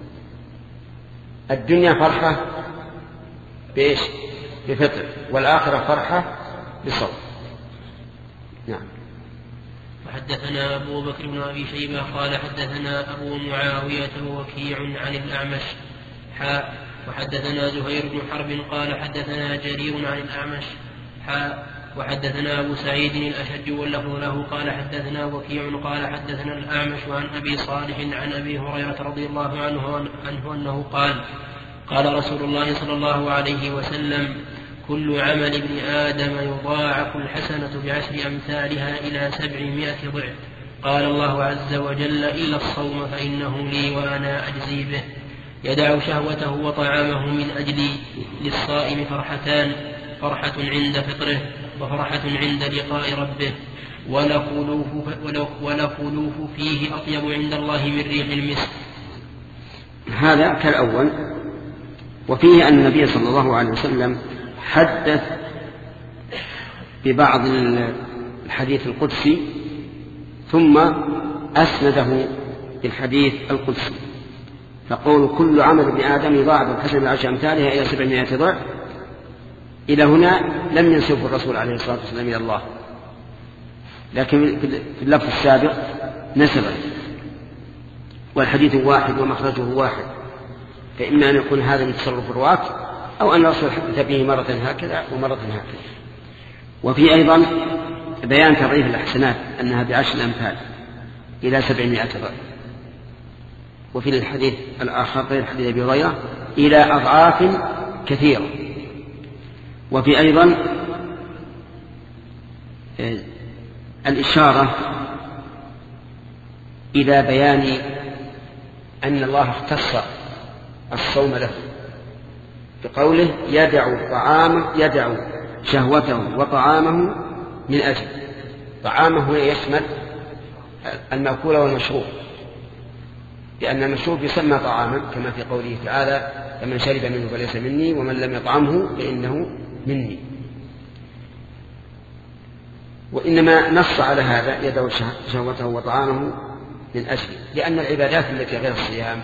A: الدنيا فرحة بإيش؟ بفطر والآخرة فرحة بصوم. نعم.
B: وحدثنا أبو بكر بن أبي شيبة قال حدثنا أبو معاوية وكيع عن الأعمش حاء وحدثنا زهير بن حرب قال حدثنا جرير عن الأعمش حاء وحدثنا أبو سعيد الأشج واللفظ له قال حدثنا وكيع قال حدثنا الأعمش عن أبي صالح عن أبي هريرة رضي الله عنه, عنه أنه قال قال رسول الله صلى الله عليه وسلم كل عمل ابن آدم يضاعف الحسنة بعشر أمثالها إلى سبعمائة ضعف قال الله عز وجل إلا الصوم فإنه لي وأنا أجزي به يدع شهوته وطعامه من أجلي للصائم فرحتان فرحة عند فطره وفرحة عند لقاء ربه ولخلوف فيه أطيب عند الله من ريح المسك.
A: هذا كالأول. وفيه أن النبي صلى الله عليه وسلم حدث ببعض الحديث القدسي ثم أسنده بالحديث القدسي فقول كل عمل ابن آدم يضاعف الحسنة بعشر أمثالها إلى سبعمائة ضعف إلى هنا لم ينسبه الرسول عليه الصلاة والسلام إلى الله، لكن في اللفظ السابق نسبه، والحديث واحد ومخرجه واحد، فإما أن يكون هذا من تصرف الرواة أو أن الرسول حدث به مرة هكذا ومرة هكذا. وفي أيضا بيان تضعيف الحسنات أنها بعشر الأمثال إلى سبعمائة ضعف، وفي الحديث الآخر غير حديث أبي هريرة إلى أضعاف كثيرة. وفي أيضا الإشارة إلى بيان أن الله اختص الصوم له بقوله يدع طعامه يدع شهوته وطعامه من أجل. طعامه يشمل المأكول والمشروب، لأن المشروب يسمى طعاما كما في قوله تعالى فمن شرب منه فليس مني ومن لم يطعمه فإنه مني. وإنما نص على هذا يدع شهوته وطعامه من أجل، لأن العبادات التي غير الصيام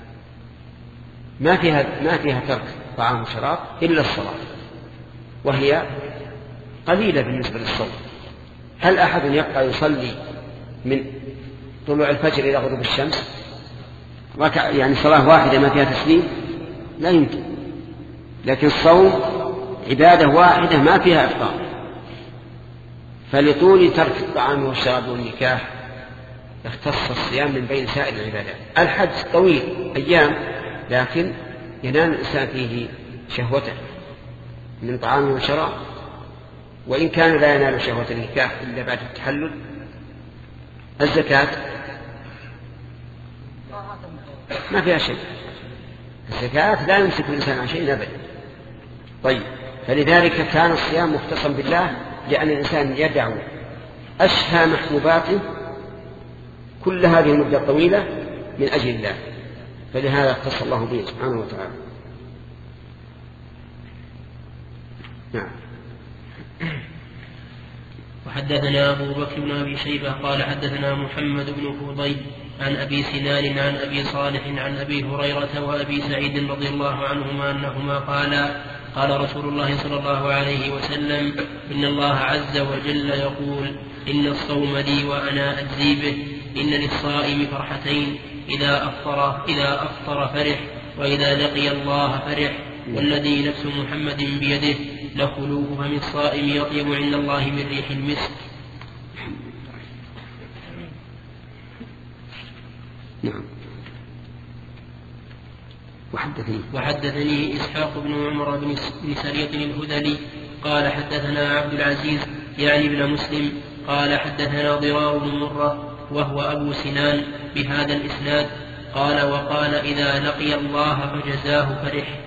A: ما فيها ما فيها ترك طعام وشراب إلا الصلاة، وهي قليلة بالنسبة للصوم. هل أحد يبقى يصلي من طلوع الفجر إلى غروب الشمس ركع يعني صلاة واحدة ما فيها تسليم؟ لا يمكن. لكن الصوم عبادة واحدة ما فيها إفطار، فلطول ترك الطعام والشراب والنكاح اختص الصيام من بين سائر العبادات. الحج طويل أيام، لكن ينال الإنسان فيه شهوته من طعام وشراب، وإن كان لا ينال شهوة النكاح إلا بعد التحلل. الزكاة ما فيها شيء، الزكاة لا يمسك الإنسان عن شيء أبدا. طيب، فلذلك كان الصيام مختصا بالله، لأن الإنسان يدع أشهى محبوباته كل هذه المدة الطويلة من أجل الله، فلهذا اختص الله به سبحانه وتعالى. نعم.
B: وحدثنا أبو بكر بن أبي شيبة قال حدثنا محمد بن فضيل عن أبي سنان عن أبي صالح عن أبي هريرة وأبي سعيد رضي الله عنهما أنهما قالا قال رسول الله صلى الله عليه وسلم إن الله عز وجل يقول إن الصوم لي وأنا أجزي به، إن للصائم فرحتين إذا أفطر إذا أفطر فرح وإذا لقي الله فرح، والذي نفس محمد بيده لخلوف فم الصائم يطيب عند الله من ريح المسك.
A: نعم. وحدثني
B: وحدثني إسحاق بن عمر بن سريط الهذلي قال حدثنا عبد العزيز يعني بن مسلم قال حدثنا ضرار بن مرة وهو أبو سنان بهذا الإسناد قال وقال إذا لقي الله فجزاه فرح.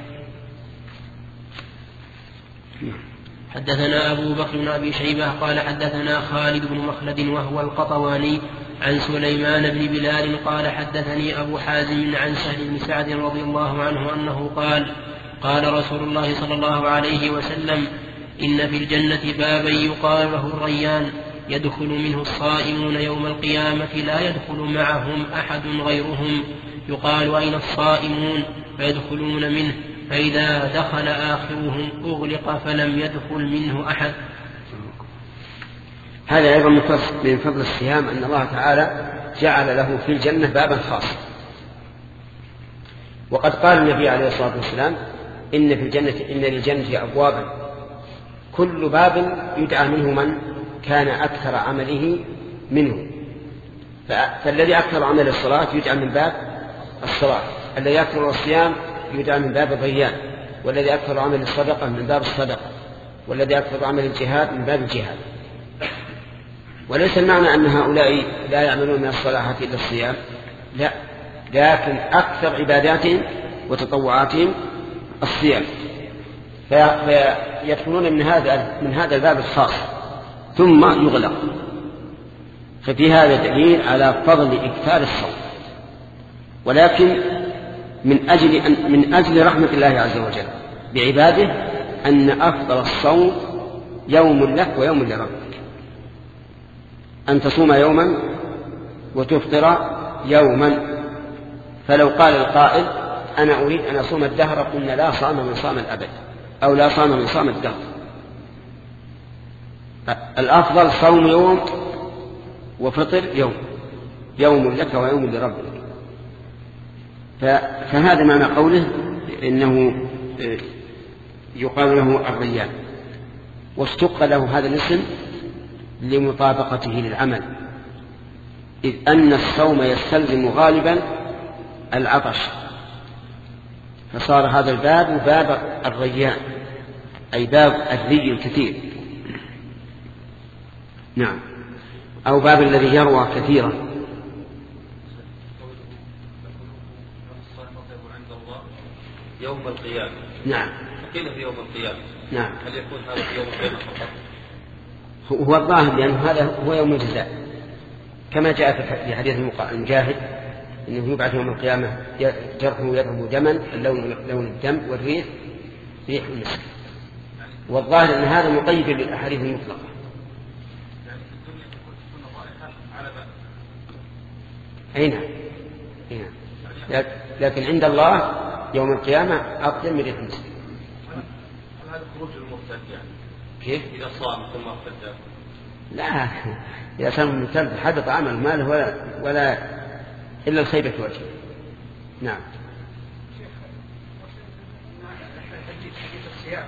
B: حدثنا أبو بكر بن أبي شيبة قال حدثنا خالد بن مخلد وهو القطواني عن سليمان بن بلال قال حدثني أبو حازم عن سهل بن سعد رضي الله عنه أنه قال قال رسول الله صلى الله عليه وسلم إن في الجنة بابا يقال له الريان يدخل منه الصائمون يوم القيامة لا يدخل معهم أحد غيرهم، يقال أين الصائمون فيدخلون منه، فإذا دخل آخرهم أغلق فلم يدخل منه أحد.
A: هذا أيضا من فضل الصيام أن الله تعالى جعل له في الجنة بابا خاص. وقد قال النبي عليه الصلاة والسلام إن في الجنة إن للجنة أبوابا كل باب يدعى منه من كان أكثر عمله منه، فالذي أكثر عمل الصلاة يدعى من باب الصلاة، الذي أكثر الصيام يدعى من باب الريان، والذي أكثر عمل الصدقة من باب الصدقة، والذي أكثر عمل الجهاد من باب الجهاد. وليس المعنى أن هؤلاء لا يعملون من الصلاحات إلا الصيام، لا، لكن أكثر عباداتهم وتطوعاتهم الصيام، فيدخلون من هذا من هذا الباب الخاص ثم يغلق. ففي هذا دليل على فضل إكثار الصوم، ولكن من أجل أن من أجل رحمة الله عز وجل بعباده أن أفضل الصوم يوم لك ويوم لربك، أن تصوم يوما وتفطر يوما، فلو قال القائل أنا أريد أن أصوم الدهر قلنا لا صام من صام الأبد أو لا صام من صام الدهر. الأفضل صوم يوم وفطر يوم، يوم لك ويوم لربك. فهذا معنى قوله إنه يقال له الريان، واشتق له هذا الاسم لمطابقته للعمل، إذ أن الصوم يستلزم غالبا العطش، فصار هذا الباب باب الريان أي باب الري الكثير. نعم، أو باب الذي يروى كثيرا.
G: يوم القيامة.
A: نعم.
G: قيل في يوم القيامة.
A: نعم.
G: هل يكون هذا في يوم القيامة فقط؟
A: هو الظاهر لأنه هذا هو يوم الجزاء، كما جاء في حديث المجاهد إنه يبعث يوم القيامة جرحه يذهب دما، اللون لون الدم والريح ريح المسك. والظاهر أن هذا مقيد بالأحاديث المطلقة. أي نعم. لكن عند الله يوم القيامة أقدم من ريح المسك.
G: هذا خروج المرتد يعني
A: كيف؟
G: إذا صام ثم ارتد.
A: لا، إذا صام المرتد حدث عمل ماله ولا, ولا إلا الخيبة وجهه. نعم.
C: حديث الصيام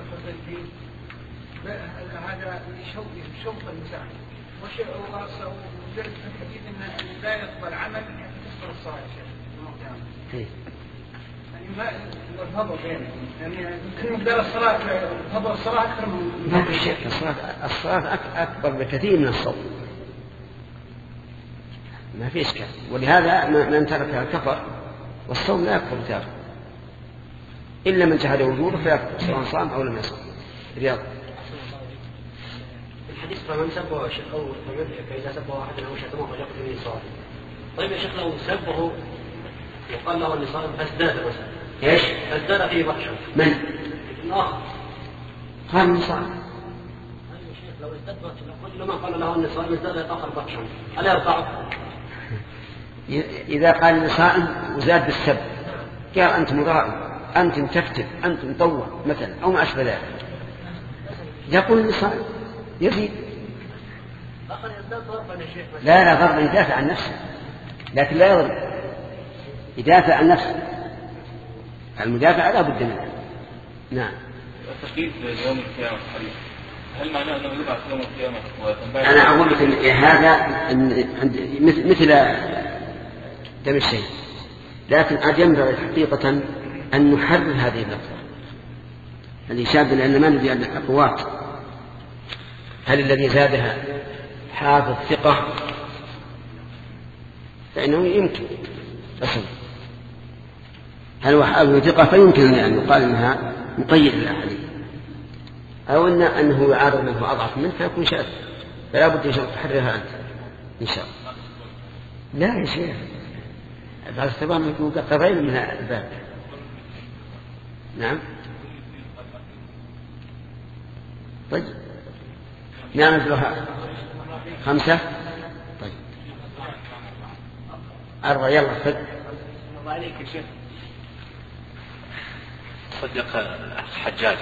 C: هذا شوق النساء وشيء وجدت في الحديث أن لا يقبل عمل حتى تفطر الصلاة يا شيخ يوم القيامة. يعني ما الفضل يعني يمكن مقدار الصلاة فضل الصلاة أكثر من
A: ما في شك. الصلاة الصلاة أكبر بكثير من الصوم، ما في إشكال. ولهذا من تركها كفر، والصوم لا يكفر تارك إلا من جحد وجوده فيكفر سواء صام أو لم يصم. رياض
I: الحديث فمن سبه شيخ أو فإذا سبه أحد أو شتمه فليقتل به صائم. طيب يا شيخ لو سبه وقال له أني صائم فازداد مثلا
A: ايش؟
I: فازداد فيه بطشا.
A: من؟
I: الآخر
A: قال اني صائم.
I: طيب يا شيخ لو ازداد بطشا كل ما قال له أني صائم ازداد الآخر بطشا ألا يرفعه؟
A: إذا قال اني صائم وزاد بالسب قال أنت مرائي، أنت متفتف، أنت مطوع مثلا أو ما أشبه ذلك، يقول اني صائم يزيد. لا لا غرض يدافع عن نفسه، لكن لا يضرب، يدافع عن نفسه. المدافع لا بد منه. نعم.
H: التشكيك يوم القيامة هل معناه أنه يبعث يوم القيامة؟
A: أنا أقول لك هذا مثل دم الشيء، لكن عاد ينبغي حقيقة أن نحرر هذه اللفظة الإشابة، لأن ما ندري أن الأقوات هل الذي زادها حافظ ثقة فإنه يمكن أصل، هل هو حافظ ثقة فيمكن أن يقال إنها مقيد للأحاديث، أو إن أنه يعارض منه أضعف منه فيكون شاذ، فلا بد أن تحررها أنت إن شاء الله. لا يا شيخ بعض السباب يكون قرين من الباب. نعم. طيب نعملها خمسة. طيب أربعة يلا خذ.
F: الله عليك يا شيخ. صدق الحجاج.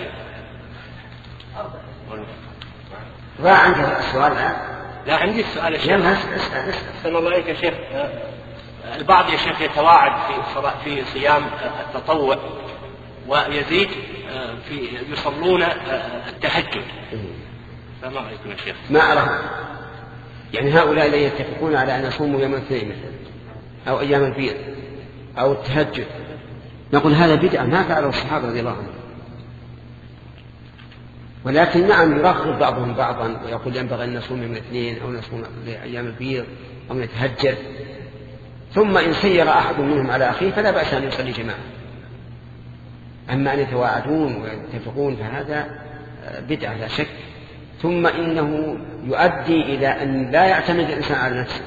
A: ضاع عندك السؤال الآن؟
F: لا عندي السؤال يا شيخ.
A: يلا اسأل اسأل
F: اسأل الله عليك يا شيخ. البعض يا شيخ يتواعد في صلاة في صيام التطوع ويزيد في يصلون التهجد، فما رأيكم يا شيخ؟
A: ما أرى يعني هؤلاء الذين يتفقون على أن يصوموا يوم الاثنين مثلا أو أيام البيض أو التهجد، نقول هذا بدعة ما فعله الصحابة رضي الله عنهم، ولكن نعم يرغب بعضهم بعضا ويقول ينبغي أن نصوم يوم الاثنين أو نصوم أيام البيض أو نتهجد، ثم إن سير أحد منهم على أخيه فلا بأس أن يصلي جماعة. أما أن يتواعدون ويتفقون فهذا بدعة لا شك، ثم إنه يؤدي إلى أن لا يعتمد الإنسان على نفسه،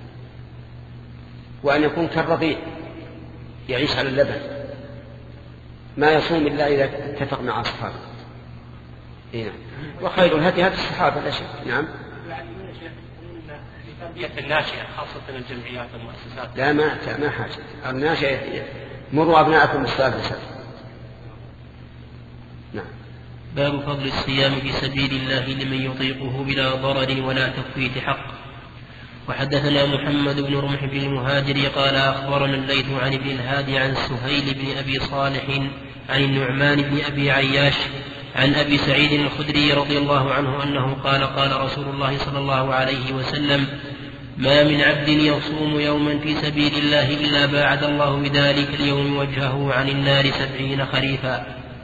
A: وأن يكون كالرضيع يعيش على اللبن ما يصوم إلا إذا اتفق مع أصحابه. نعم. وخير الهدي هدي الصحابة لا شك. نعم.
F: تربية الناشئة خاصة الجمعيات والمؤسسات.
A: لا ما ما حاجة الناشئة مروا أبناءكم بالصلاة والسلام. نعم.
B: باب فضل الصيام في سبيل الله لمن يطيقه بلا ضرر ولا تفويت حق. وحدثنا محمد بن رمح بن المهاجر قال أخبرنا الليث عن ابن الهادي عن سهيل بن أبي صالح عن النعمان بن أبي عياش عن أبي سعيد الخدري رضي الله عنه أنه قال قال رسول الله صلى الله عليه وسلم ما من عبد يصوم يوما في سبيل الله إلا باعد الله بذلك اليوم وجهه عن النار سبعين خريفا.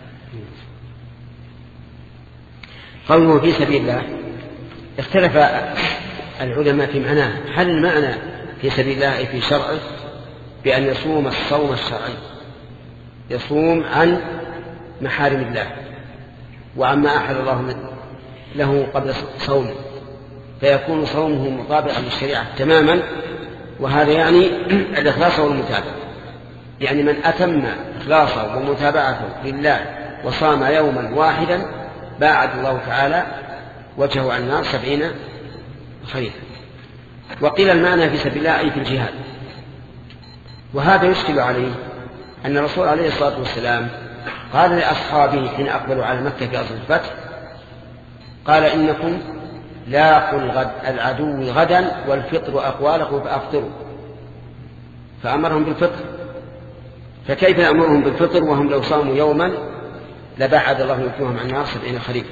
A: قوله في سبيل الله اختلف العلماء في معناه. هل المعنى في سبيل الله في شرعه بأن يصوم الصوم الشرعي يصوم عن محارم الله وعما أحل الله له قبل صومه فيكون صومه مطابقا للشريعة تماما، وهذا يعني الإخلاص والمتابعة، يعني من أتم إخلاصه ومتابعته لله وصام يوما واحدا باعد الله تعالى وجهه عن النار سبعين خريفا. وقيل المعنى في سبيل الله أي في الجهاد، وهذا يشكل عليه أن الرسول عليه الصلاة والسلام قال لأصحابه حين أقبلوا على مكة في أصل الفتح قال إنكم لاقوا الغد العدو غدا والفطر أقوالكم فأفطروا، فأمرهم بالفطر، فكيف يأمرهم بالفطر وهم لو صاموا يوما لبعد الله وجوههم عن النار سبعين خريفا.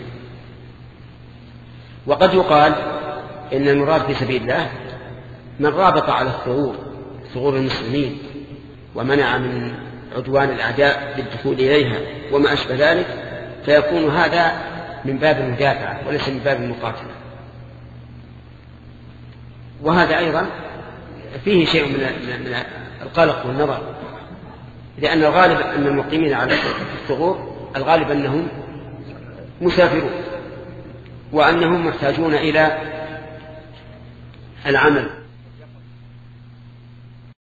A: وقد يقال إن المراد في سبيل الله من رابط على الثغور ثغور المسلمين ومنع من عدوان الأعداء بالدخول إليها وما أشبه ذلك، فيكون هذا من باب المدافعة وليس من باب المقاتلة. وهذا أيضا فيه شيء من القلق والنظر، لأن الغالب أن المقيمين على الثغور الغالب أنهم مسافرون وأنهم محتاجون إلى العمل